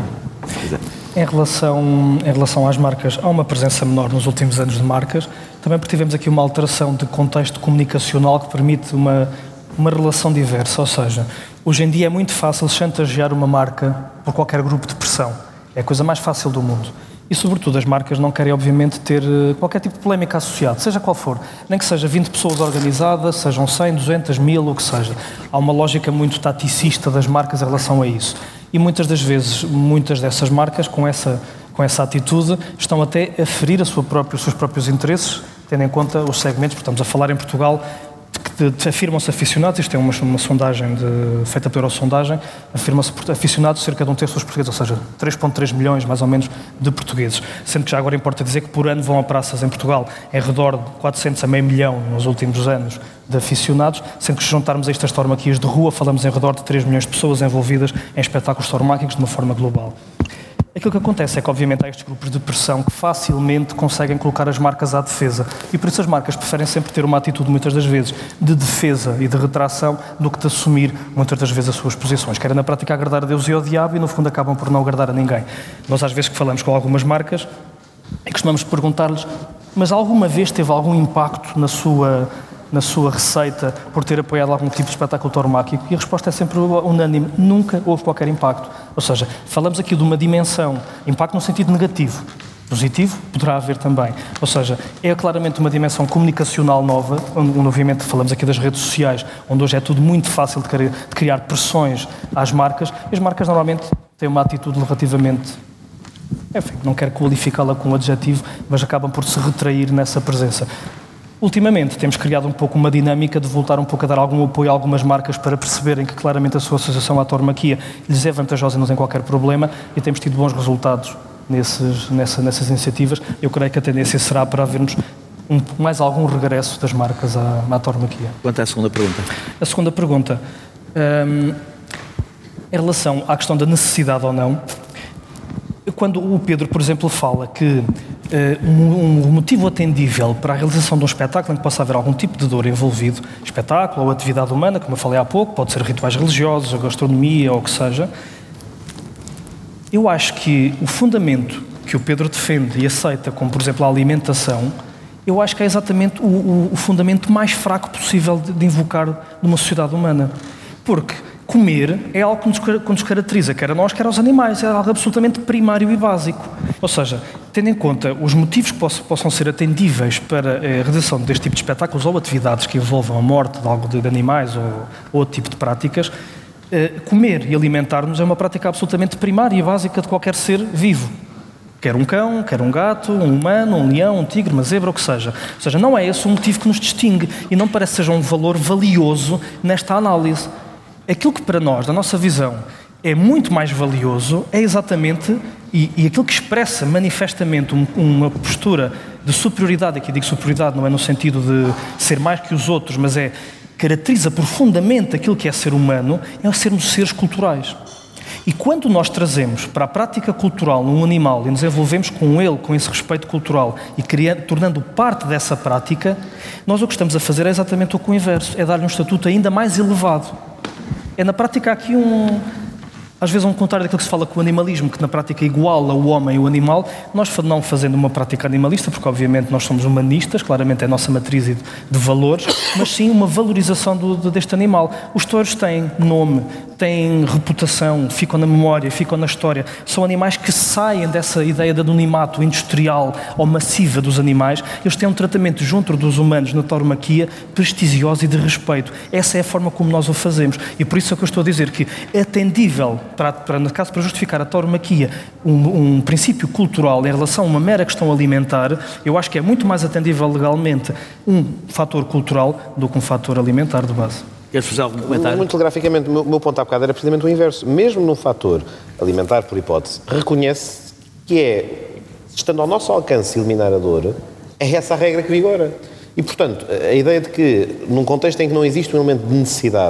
Em relação, em relação às marcas, há uma presença menor nos últimos anos de marcas, também porque tivemos aqui uma alteração de contexto comunicacional que permite uma, uma relação diversa, ou seja, hoje em dia é muito fácil chantagear uma marca por qualquer grupo de pressão, é a coisa mais fácil do mundo. E, sobretudo, as marcas não querem, obviamente, ter qualquer tipo de polémica associada, seja qual for. Nem que seja vinte pessoas organizadas, sejam cem, duzentas, mil, o que seja. Há uma lógica muito taticista das marcas em relação a isso. E muitas das vezes, muitas dessas marcas, com essa, com essa atitude, estão até a ferir a sua própria, os seus próprios interesses, tendo em conta os segmentos, porque estamos a falar em Portugal, que afirmam-se aficionados, isto é uma, uma sondagem de, feita pela Eurosondagem, afirma-se aficionados cerca de um terço dos portugueses, ou seja, três vírgula três milhões, mais ou menos, de portugueses. Sendo que já agora importa dizer que por ano vão a praças em Portugal em redor de quatrocentos a meio milhão nos últimos anos de aficionados, sendo que se juntarmos a estas tauromaquias de rua, falamos em redor de três milhões de pessoas envolvidas em espetáculos tauromáquicos de uma forma global. Aquilo que acontece é que, obviamente, há estes grupos de pressão que facilmente conseguem colocar as marcas à defesa. E por isso as marcas preferem sempre ter uma atitude, muitas das vezes, de defesa e de retração do que de assumir, muitas das vezes, as suas posições. Querem, na prática, agradar a Deus e ao diabo e, no fundo, acabam por não agradar a ninguém. Nós, às vezes, que falamos com algumas marcas e costumamos perguntar-lhes, mas alguma vez teve algum impacto na sua... na sua receita por ter apoiado algum tipo de espetáculo tauromáquico? E a resposta é sempre unânime, nunca houve qualquer impacto. Ou seja, falamos aqui de uma dimensão, impacto no sentido negativo, positivo poderá haver também. Ou seja, é claramente uma dimensão comunicacional nova, onde, obviamente, falamos aqui das redes sociais, onde hoje é tudo muito fácil de criar pressões às marcas, e as marcas normalmente têm uma atitude relativamente... Enfim, não quero qualificá-la com um adjetivo, mas acabam por se retrair nessa presença. Ultimamente temos criado um pouco uma dinâmica de voltar um pouco a dar algum apoio a algumas marcas para perceberem que claramente a sua associação à tauromaquia lhes é vantajosa e não tem qualquer problema, e temos tido bons resultados nesses, nessa, nessas iniciativas. Eu creio que a tendência será para havermos um, mais algum regresso das marcas à, à tauromaquia. Quanto à segunda pergunta? A segunda pergunta, hum, em relação à questão da necessidade ou não, quando o Pedro, por exemplo, fala que uh, um, um motivo atendível para a realização de um espetáculo em que possa haver algum tipo de dor envolvido, espetáculo ou atividade humana, como eu falei há pouco, pode ser rituais religiosos, a gastronomia ou o que seja, eu acho que o fundamento que o Pedro defende e aceita, como por exemplo a alimentação, eu acho que é exatamente o, o, o fundamento mais fraco possível de, de invocar numa sociedade humana. Porque comer é algo que nos, que nos caracteriza, quer a nós, quer aos animais, é algo absolutamente primário e básico. Ou seja, tendo em conta os motivos que possam, possam ser atendíveis para a realização deste tipo de espetáculos ou atividades que envolvam a morte de, algo de, de animais ou, ou outro tipo de práticas, eh, comer e alimentar-nos é uma prática absolutamente primária e básica de qualquer ser vivo. Quer um cão, quer um gato, um humano, um leão, um tigre, uma zebra, o que seja. Ou seja, não é esse o motivo que nos distingue e não parece que seja um valor valioso nesta análise. Aquilo que para nós, da nossa visão, é muito mais valioso é exatamente, e, e aquilo que expressa manifestamente um, uma postura de superioridade, aqui digo superioridade não é no sentido de ser mais que os outros, mas é, caracteriza profundamente aquilo que é ser humano, é sermos seres culturais. E quando nós trazemos para a prática cultural num animal e nos envolvemos com ele, com esse respeito cultural e criando, tornando parte dessa prática, nós o que estamos a fazer é exatamente o inverso, é dar-lhe um estatuto ainda mais elevado. É na prática aqui um, às vezes um contrário daquilo que se fala com o animalismo, que na prática iguala o homem e o animal, nós não fazendo uma prática animalista, porque obviamente nós somos humanistas, claramente é a nossa matriz de, de valores, mas sim uma valorização do, de, deste animal. Os touros têm nome, têm reputação, ficam na memória, ficam na história. São animais que saem dessa ideia de anonimato industrial ou massiva dos animais. Eles têm um tratamento junto dos humanos na tauromaquia prestigioso e de respeito. Essa é a forma como nós o fazemos. E por isso é que eu estou a dizer que é atendível, para, para, no caso, para justificar a tauromaquia, um, um princípio cultural em relação a uma mera questão alimentar, eu acho que é muito mais atendível legalmente um fator cultural do que um fator alimentar de base. Queres fazer algum comentário? Muito telegraficamente, o meu, meu ponto há bocado era precisamente o inverso. Mesmo num fator alimentar, por hipótese, reconhece que é, estando ao nosso alcance eliminar a dor, é essa a regra que vigora. E, portanto, a ideia de que, num contexto em que não existe um elemento de necessidade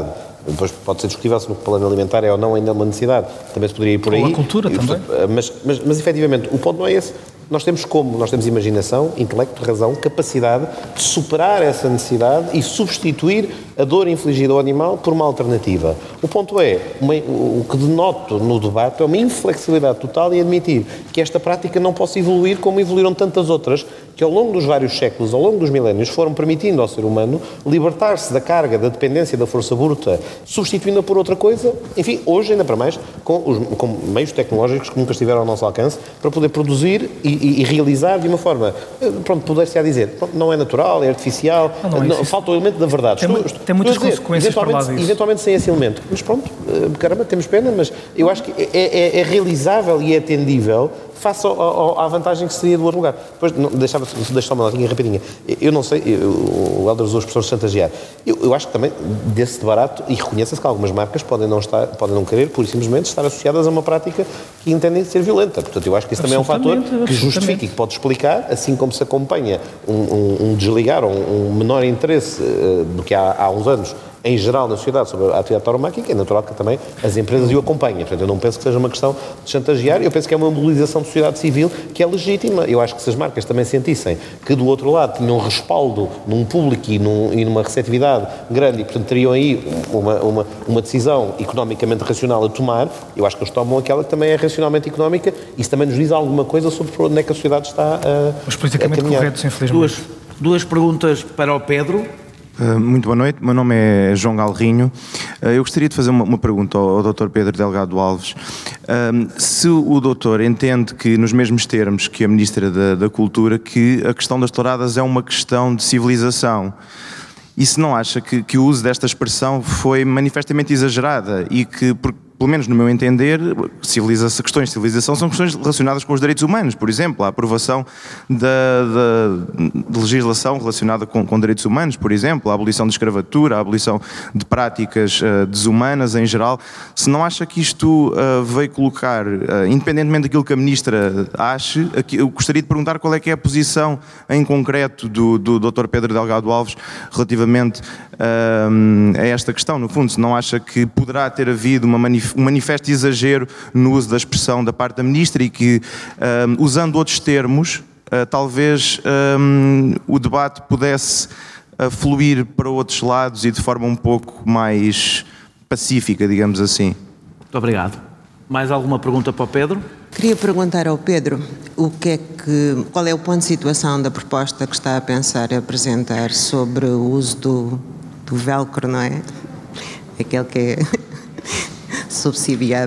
Depois pode ser discutível se no plano alimentar é ou não ainda uma necessidade. Também se poderia ir por aí. Ou a cultura e, também. Mas, mas, mas, efetivamente, o ponto não é esse. Nós temos como? Nós temos imaginação, intelecto, razão, capacidade de superar essa necessidade e substituir a dor infligida ao animal por uma alternativa. O ponto é, uma, o que denoto no debate é uma inflexibilidade total em admitir que esta prática não possa evoluir como evoluíram tantas outras que ao longo dos vários séculos, ao longo dos milénios, foram permitindo ao ser humano libertar-se da carga, da dependência da força bruta, substituindo-a por outra coisa, enfim, hoje ainda para mais, com, os, com meios tecnológicos que nunca estiveram ao nosso alcance, para poder produzir e, e, e realizar de uma forma, pronto, poder-se a dizer, pronto, não é natural, é artificial, não, não é não, falta o elemento da verdade. Tem, estou, tem muitas dizer, consequências para lá disso. Eventualmente sem esse elemento. Mas pronto, caramba, temos pena, mas eu acho que é, é, é realizável e é atendível face ao, ao, à vantagem que seria do outro lugar. Depois, não, deixava, deixava uma notinha rapidinha. Eu não sei, eu, o Helder usou a expressão de chantagear. Eu, eu acho que também, desse de barato, e reconheça-se que algumas marcas podem não, estar, podem não querer, pura e simplesmente, estar associadas a uma prática que entendem ser violenta. Portanto, eu acho que isso também é um fator que justifica e que pode explicar, assim como se acompanha um, um, um desligar ou um, um menor interesse uh, do que há, há uns anos em geral na sociedade sobre a atividade tauromáquica, é natural que também as empresas o acompanhem. Portanto, eu não penso que seja uma questão de chantagear, eu penso que é uma mobilização da sociedade civil que é legítima. Eu acho que se as marcas também sentissem que do outro lado tinham respaldo num público e, num, e numa receptividade grande e, portanto, teriam aí uma, uma, uma decisão economicamente racional a tomar, eu acho que eles tomam aquela que também é racionalmente económica e isso também nos diz alguma coisa sobre por onde é que a sociedade está a Mas politicamente corretos, infelizmente. Duas, duas perguntas para o Pedro. Uh, muito boa noite, meu nome é João Galrinho. Uh, eu gostaria de fazer uma, uma pergunta ao, ao doutor Pedro Delgado Alves. Uh, se o doutor entende que, nos mesmos termos que a Ministra da, da Cultura, que a questão das touradas é uma questão de civilização, e se não acha que, que o uso desta expressão foi manifestamente exagerada e que, por, pelo menos no meu entender, civilização, questões de civilização são questões relacionadas com os direitos humanos, por exemplo, a aprovação da, da de legislação relacionada com, com direitos humanos, por exemplo, a abolição da escravatura, a abolição de práticas uh, desumanas em geral. Se não acha que isto uh, veio colocar, uh, independentemente daquilo que a Ministra ache, aqui, eu gostaria de perguntar qual é que é a posição em concreto do, do doutor Pedro Delgado Alves relativamente uh, a esta questão, no fundo, se não acha que poderá ter havido uma manif- um manifesto exagero no uso da expressão da parte da Ministra e que, uh, usando outros termos, uh, talvez um, o debate pudesse uh, fluir para outros lados e de forma um pouco mais pacífica, digamos assim. Muito obrigado. Mais alguma pergunta para o Pedro? Queria perguntar ao Pedro o que é que, qual é o ponto de situação da proposta que está a pensar apresentar sobre o uso do, do velcro, não é? Aquele que é subsidiado.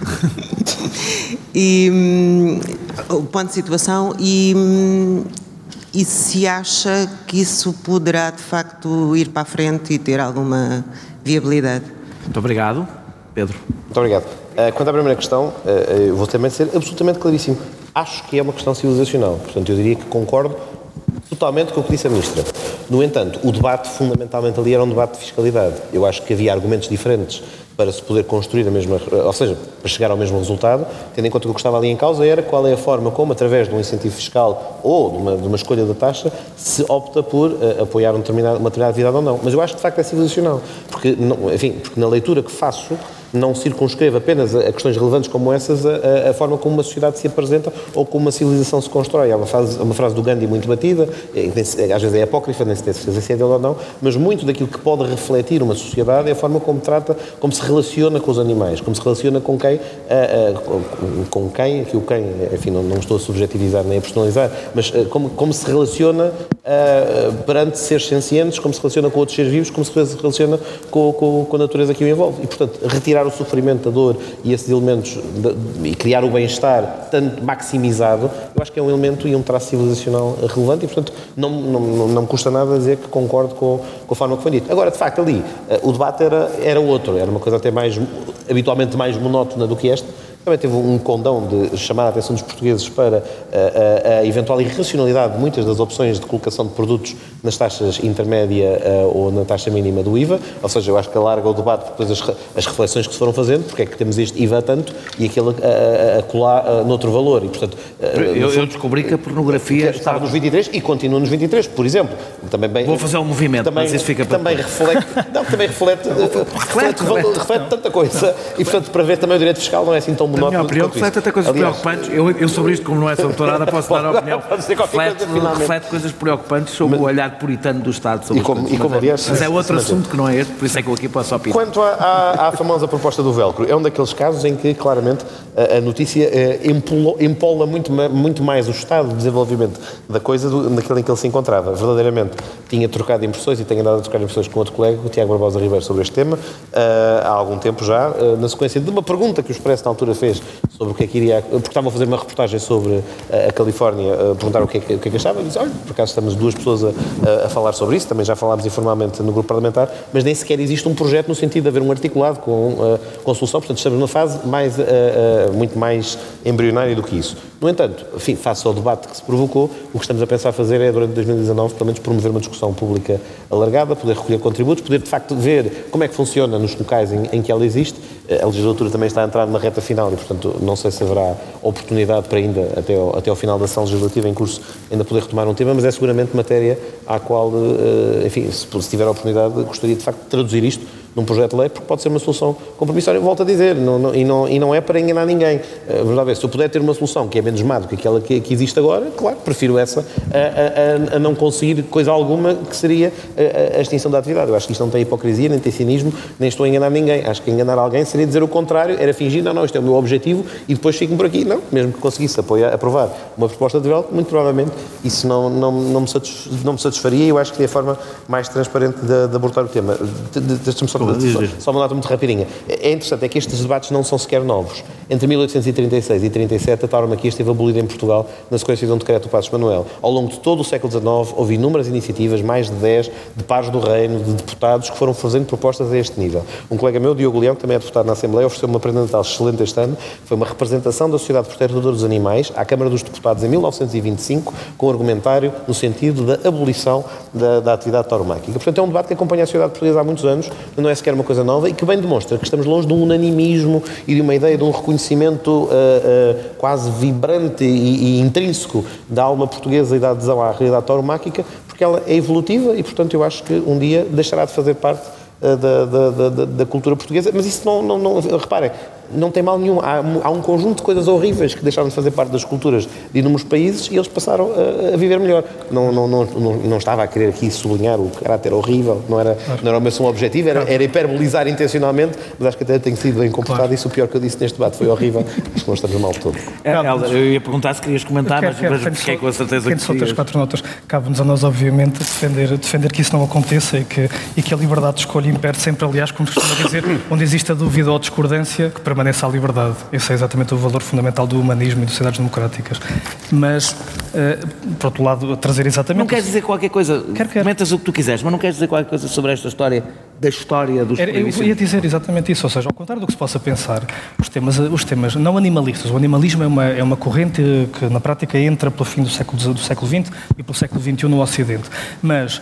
E hum, o ponto de situação e, hum, e se acha que isso poderá de facto ir para a frente e ter alguma viabilidade. Muito obrigado. Pedro. Muito obrigado. Uh, quanto à primeira questão, uh, eu vou também ser absolutamente claríssimo. Acho que é uma questão civilizacional. Portanto, eu diria que concordo totalmente com o que disse a Ministra. No entanto, o debate fundamentalmente ali era um debate de fiscalidade. Eu acho que havia argumentos diferentes para se poder construir a mesma, ou seja, para chegar ao mesmo resultado, tendo em conta que o que estava ali em causa era qual é a forma como, através de um incentivo fiscal ou de uma, de uma escolha da taxa, se opta por uh, apoiar um determinado, uma determinada atividade ou não. Mas eu acho que de facto é civilizacional, porque, não, enfim, porque na leitura que faço não circunscreve apenas a questões relevantes como essas a, a forma como uma sociedade se apresenta ou como uma civilização se constrói. Há uma frase, uma frase do Gandhi muito batida, às vezes é apócrifa, nem se tem certeza se é dele ou não, mas muito daquilo que pode refletir uma sociedade é a forma como trata, como se relaciona com os animais, como se relaciona com quem, a, a, com quem, que o quem, enfim, não, não estou a subjetivizar nem a personalizar, mas como, como se relaciona a, perante seres sencientes, como se relaciona com outros seres vivos, como se relaciona com, com, com a natureza que o envolve. E, portanto, retirar o sofrimento, a dor e esses elementos de, e criar o bem-estar tanto maximizado, eu acho que é um elemento e um traço civilizacional relevante e, portanto, não, não, não me custa nada dizer que concordo com, com a forma que foi dito. Agora, de facto, ali, o debate era, era outro, era uma coisa até mais, habitualmente mais monótona do que esta, também teve um condão de chamar a atenção dos portugueses para a, a, a eventual irracionalidade de muitas das opções de colocação de produtos nas taxas intermédia uh, ou na taxa mínima do I V A, ou seja, eu acho que alarga o debate depois as, as reflexões que se foram fazendo, porque é que temos este I V A tanto e aquele a, a, a colar uh, noutro valor. E, portanto, uh, eu, eu descobri que a pornografia que estava nos vinte e três e continua nos vinte e três, por exemplo. Também bem, Vou fazer um movimento, também, mas isso fica para também reflete, não, também reflete, reflete, reflete, reflete, reflete tanta coisa e, portanto, para ver também o direito fiscal não é assim tão monótono. Na minha opinião, reflete até coisas Aliás, preocupantes. Eu, eu sobre isto, como não é sou doutorada, posso dar a opinião. Reflete, coisa, reflete coisas preocupantes sobre mas, o olhar puritano do Estado sobre e como, as e como, mas, aliás, é, mas é outro assunto que não é este, por isso é que eu aqui posso opinar. Quanto à, à, à famosa proposta do velcro, é um daqueles casos em que, claramente, a, a notícia eh, empola, empola muito, muito mais o estado de desenvolvimento da coisa do, naquele em que ele se encontrava. Verdadeiramente, tinha trocado impressões e tenho andado a trocar impressões com outro colega, o Tiago Barbosa Ribeiro, sobre este tema, uh, há algum tempo já, uh, na sequência de uma pergunta que o Expresso na altura fez sobre o que é que iria... Porque estavam a fazer uma reportagem sobre uh, a Califórnia, uh, perguntaram o que é que, o que, é que achava, e disse, olha, por acaso estamos duas pessoas a, a falar sobre isso, também já falámos informalmente no grupo parlamentar, mas nem sequer existe um projeto no sentido de haver um articulado com, uh, com solução, portanto estamos numa fase mais, uh, uh, muito mais embrionária do que isso. No entanto, enfim, face ao debate que se provocou, o que estamos a pensar fazer é, durante dois mil e dezanove, pelo menos promover uma discussão pública alargada, poder recolher contributos, poder de facto ver como é que funciona nos locais em, em que ela existe. A legislatura também está a entrar na reta final e, portanto, não sei se haverá oportunidade para ainda, até ao, até ao final da ação legislativa em curso, ainda poder retomar um tema, mas é seguramente matéria à qual, enfim, se, se tiver a oportunidade, gostaria de facto de traduzir isto num projeto de lei, porque pode ser uma solução compromissória. Volto a dizer, não, não, e, não, e não é para enganar ninguém. Uh, vamos lá ver, se eu puder ter uma solução que é menos má do que aquela que, que existe agora, claro, prefiro essa a, a, a não conseguir coisa alguma que seria a, a extinção da atividade. Eu acho que isto não tem hipocrisia, nem tem cinismo, nem estou a enganar ninguém. Acho que enganar alguém seria dizer o contrário, era fingir, não, não, isto é o meu objetivo e depois fico por aqui. Não, mesmo que conseguisse apoiar, aprovar uma proposta de development, muito provavelmente isso não, não, não, me, satisf, não me satisfaria e eu acho que é a forma mais transparente de, de abordar o tema. Deixa-me só... Só uma nota muito rapidinha. É interessante, é que estes debates não são sequer novos. Entre mil oitocentos e trinta e seis e trinta e sete, a tauromaquia esteve abolida em Portugal na sequência de um decreto do Passos Manuel. Ao longo de todo o século dezanove, houve inúmeras iniciativas, mais de dez, de pares do reino, de deputados, que foram fazendo propostas a este nível. Um colega meu, Diogo Leão, que também é deputado na Assembleia, ofereceu uma prenda de Natal excelente este ano. Foi uma representação da Sociedade Protetora dos Animais à Câmara dos Deputados em mil novecentos e vinte e cinco, com argumentário no sentido da abolição da, da atividade tauromáquica. Portanto, é um debate que acompanha a sociedade portuguesa há muitos anos, não é sequer uma coisa nova, e que bem demonstra que estamos longe de um unanimismo e de uma ideia de um reconhecimento uh, uh, quase vibrante e, e intrínseco da alma portuguesa e da adesão à realidade tauromáquica, porque ela é evolutiva e, portanto, eu acho que um dia deixará de fazer parte uh, da, da, da, da cultura portuguesa, mas isso não, não, não reparem, não tem mal nenhum. Há, há um conjunto de coisas horríveis que deixaram de fazer parte das culturas de inúmeros países e eles passaram a, a viver melhor. Não, não, não, não, não estava a querer aqui sublinhar o caráter horrível, não era, não era o meu som objetivo, era, era hiperbolizar intencionalmente, mas acho que até tenho sido bem comportado. Claro. Isso o pior que eu disse neste debate foi horrível, acho que nós estamos mal de todo. É, Helder, eu ia perguntar se querias comentar, quero, mas, mas fiquei com a certeza que só três, quatro notas. Cabe-nos a nós, obviamente, defender, defender que isso não aconteça e que, e que a liberdade de escolha impere sempre, aliás, como costuma dizer, onde existe a dúvida ou a discordância, que permaneça a liberdade. Esse é exatamente o valor fundamental do humanismo e das sociedades democráticas. Mas, uh, por outro lado, trazer exatamente... Não queres dizer qualquer coisa, quero, quero. Comentas o que tu quiseres, mas não queres dizer qualquer coisa sobre esta história, da história dos proibicionistas? Eu ia dizer exatamente isso, ou seja, ao contrário do que se possa pensar, os temas, os temas não animalistas, o animalismo é uma, é uma corrente que, na prática, entra pelo fim do século, do século vinte e pelo século vinte e um no Ocidente. Mas uh,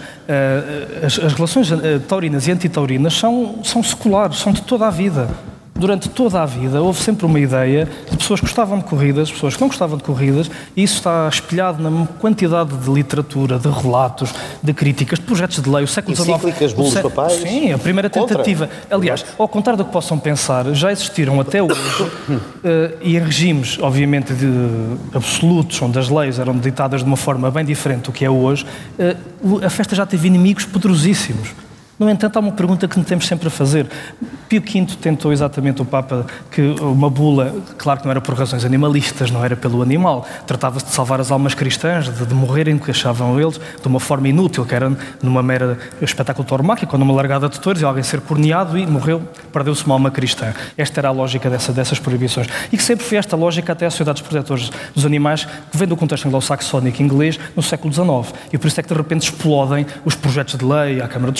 as, as relações taurinas e antitaurinas são, são seculares, são de toda a vida. Durante toda a vida houve sempre uma ideia de pessoas que gostavam de corridas, pessoas que não gostavam de corridas, e isso está espelhado na quantidade de literatura, de relatos, de críticas, de projetos de lei. O século dezanove... Encíclicas, bulos sé... papais... Sim, a primeira tentativa. Contra. Aliás, ao contrário do que possam pensar, já existiram até hoje, uh, e em regimes, obviamente, de absolutos, onde as leis eram ditadas de uma forma bem diferente do que é hoje, uh, a festa já teve inimigos poderosíssimos. No entanto, há uma pergunta que nos temos sempre a fazer. Pio quinto tentou exatamente o Papa que uma bula, claro que não era por razões animalistas, não era pelo animal, tratava-se de salvar as almas cristãs, de, de morrerem, que achavam eles, de uma forma inútil, que era numa mera espetáculo tauromáquico, ou numa largada de touros, e alguém ser corneado e morreu, perdeu-se uma alma cristã. Esta era a lógica dessa, dessas proibições. E que sempre foi esta lógica até às sociedades protetores dos animais, que vem do contexto anglo-saxónico inglês no século dezanove. E por isso é que de repente explodem os projetos de lei à Câmara dos Pares,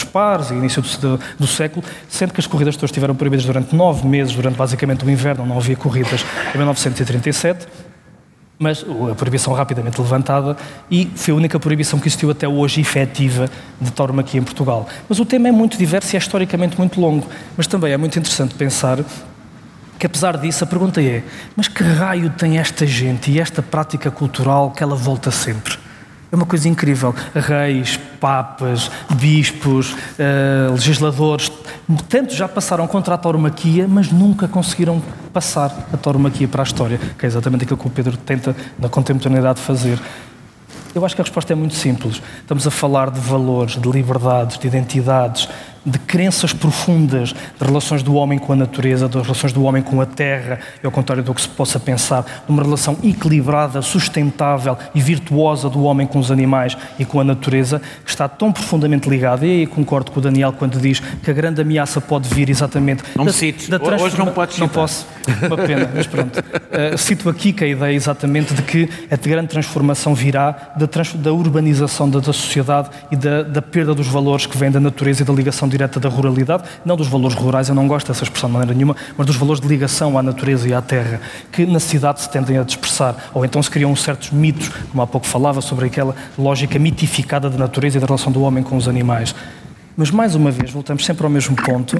Chaves e início do, do século, sendo que as corridas todas estiveram proibidas durante nove meses, durante basicamente o inverno, não havia corridas em mil novecentos e trinta e sete, mas a proibição rapidamente levantada e foi a única proibição que existiu até hoje efetiva de tauromaquia em Portugal. Mas o tema é muito diverso e é historicamente muito longo, mas também é muito interessante pensar que, apesar disso, a pergunta é: mas que raio tem esta gente e esta prática cultural que ela volta sempre? É uma coisa incrível. Reis, papas, bispos, uh, legisladores, tantos já passaram contra a tauromaquia, mas nunca conseguiram passar a tauromaquia para a história, que é exatamente aquilo que o Pedro tenta, na contemporaneidade, fazer. Eu acho que a resposta é muito simples. Estamos a falar de valores, de liberdades, de identidades, de crenças profundas, de relações do homem com a natureza, das relações do homem com a terra, e ao contrário do que se possa pensar, de uma relação equilibrada, sustentável e virtuosa do homem com os animais e com a natureza, que está tão profundamente ligada. E aí concordo com o Daniel quando diz que a grande ameaça pode vir exatamente... Não da, cites, da transforma... hoje não podes Não citar. posso, uma pena, mas pronto. Uh, cito aqui que a ideia é exatamente de que a grande transformação virá da, trans... da urbanização da, da sociedade e da, da perda dos valores que vêm da natureza e da ligação direta da ruralidade, não dos valores rurais, eu não gosto dessa expressão de maneira nenhuma, mas dos valores de ligação à natureza e à terra, que na cidade se tendem a dispersar, ou então se criam certos mitos, como há pouco falava, sobre aquela lógica mitificada da natureza e da relação do homem com os animais. Mas, mais uma vez, voltamos sempre ao mesmo ponto,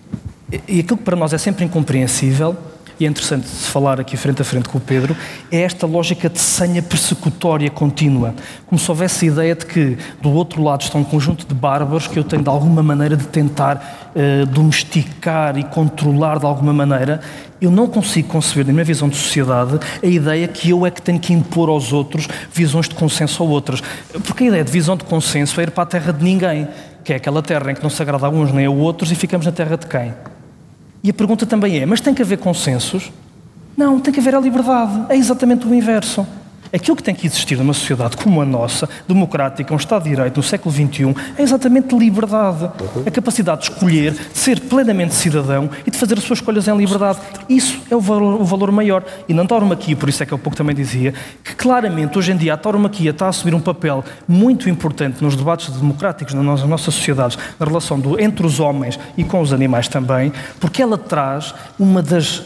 e aquilo que para nós é sempre incompreensível, e é interessante se falar aqui frente a frente com o Pedro, é esta lógica de senha persecutória contínua. Como se houvesse a ideia de que do outro lado está um conjunto de bárbaros que eu tenho de alguma maneira de tentar uh, domesticar e controlar de alguma maneira. Eu não consigo conceber, na minha visão de sociedade, a ideia que eu é que tenho que impor aos outros visões de consenso a outras. Porque a ideia de visão de consenso é ir para a terra de ninguém, que é aquela terra em que não se agrada a uns nem a outros e ficamos na terra de quem? E a pergunta também é, mas tem que haver consensos? Não, tem que haver a liberdade. É exatamente o inverso. Aquilo que tem que existir numa sociedade como a nossa, democrática, um Estado de Direito, no século vinte e um, é exatamente liberdade. A capacidade de escolher, de ser plenamente cidadão e de fazer as suas escolhas em liberdade. Isso é o valor, o valor maior. E na tauromaquia, por isso é que eu há pouco também dizia, que claramente hoje em dia a tauromaquia está a assumir um papel muito importante nos debates democráticos nas nossas, nossas sociedades, na relação do, entre os homens e com os animais também, porque ela traz uma das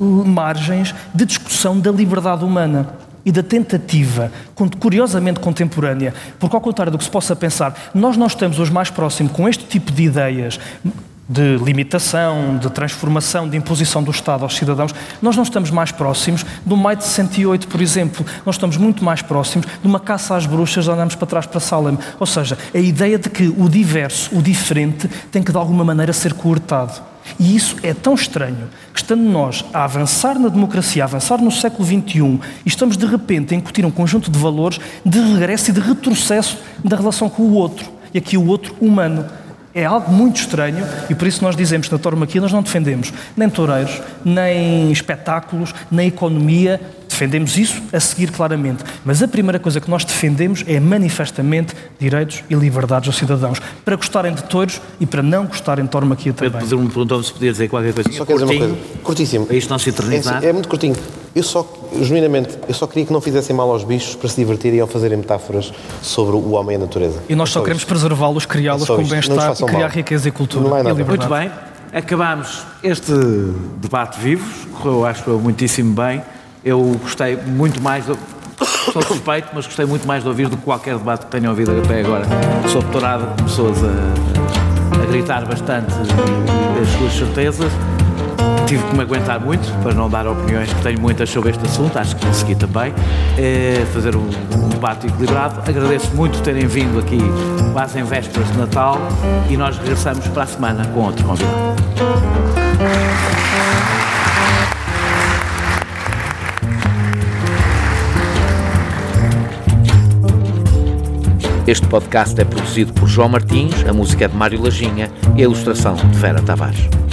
margens de discussão da liberdade humana e da tentativa, curiosamente contemporânea, porque ao contrário do que se possa pensar, nós não estamos hoje mais próximos com este tipo de ideias de limitação, de transformação, de imposição do Estado aos cidadãos, nós não estamos mais próximos do maio de sessenta e oito, por exemplo. Nós estamos muito mais próximos de uma caça às bruxas, andamos para trás para Salem. Ou seja, a ideia de que o diverso, o diferente, tem que de alguma maneira ser coortado. E isso é tão estranho que, estando nós a avançar na democracia, a avançar no século vinte e um, e estamos de repente a incutir um conjunto de valores de regresso e de retrocesso da relação com o outro, e aqui o outro humano. É algo muito estranho e por isso nós dizemos na tauromaquia nós não defendemos nem toureiros, nem espetáculos, nem economia. Defendemos isso a seguir claramente. Mas a primeira coisa que nós defendemos é manifestamente direitos e liberdades aos cidadãos, para gostarem de touros e para não gostarem de tauromaquia também. Pedro me perguntou se podia dizer qualquer coisa. Só quero dizer uma coisa, curtíssimo. Para isto não se eternizar. É, é muito curtinho. Eu só, genuinamente, eu só queria que não fizessem mal aos bichos para se divertirem ao fazerem metáforas sobre o homem e a natureza. E nós só é queremos preservá-los, criá-los é com bem-estar e criar mal. riqueza e cultura. Não é nada. E liberdade. Muito bem, acabámos este debate vivo, correu, acho eu, muitíssimo bem. Eu gostei muito mais, de... sou suspeito, mas gostei muito mais de ouvir do que qualquer debate que tenha ouvido até agora. Sou doutorado, pessoas a, a gritar bastante as suas certezas. Tive que me aguentar muito para não dar opiniões, que tenho muitas sobre este assunto, acho que consegui também é, fazer um, um debate equilibrado. Agradeço muito terem vindo aqui quase em vésperas de Natal e nós regressamos para a semana com outro convidado. Este podcast é produzido por João Martins, a música é de Mário Lajinha e a ilustração de Vera Tavares.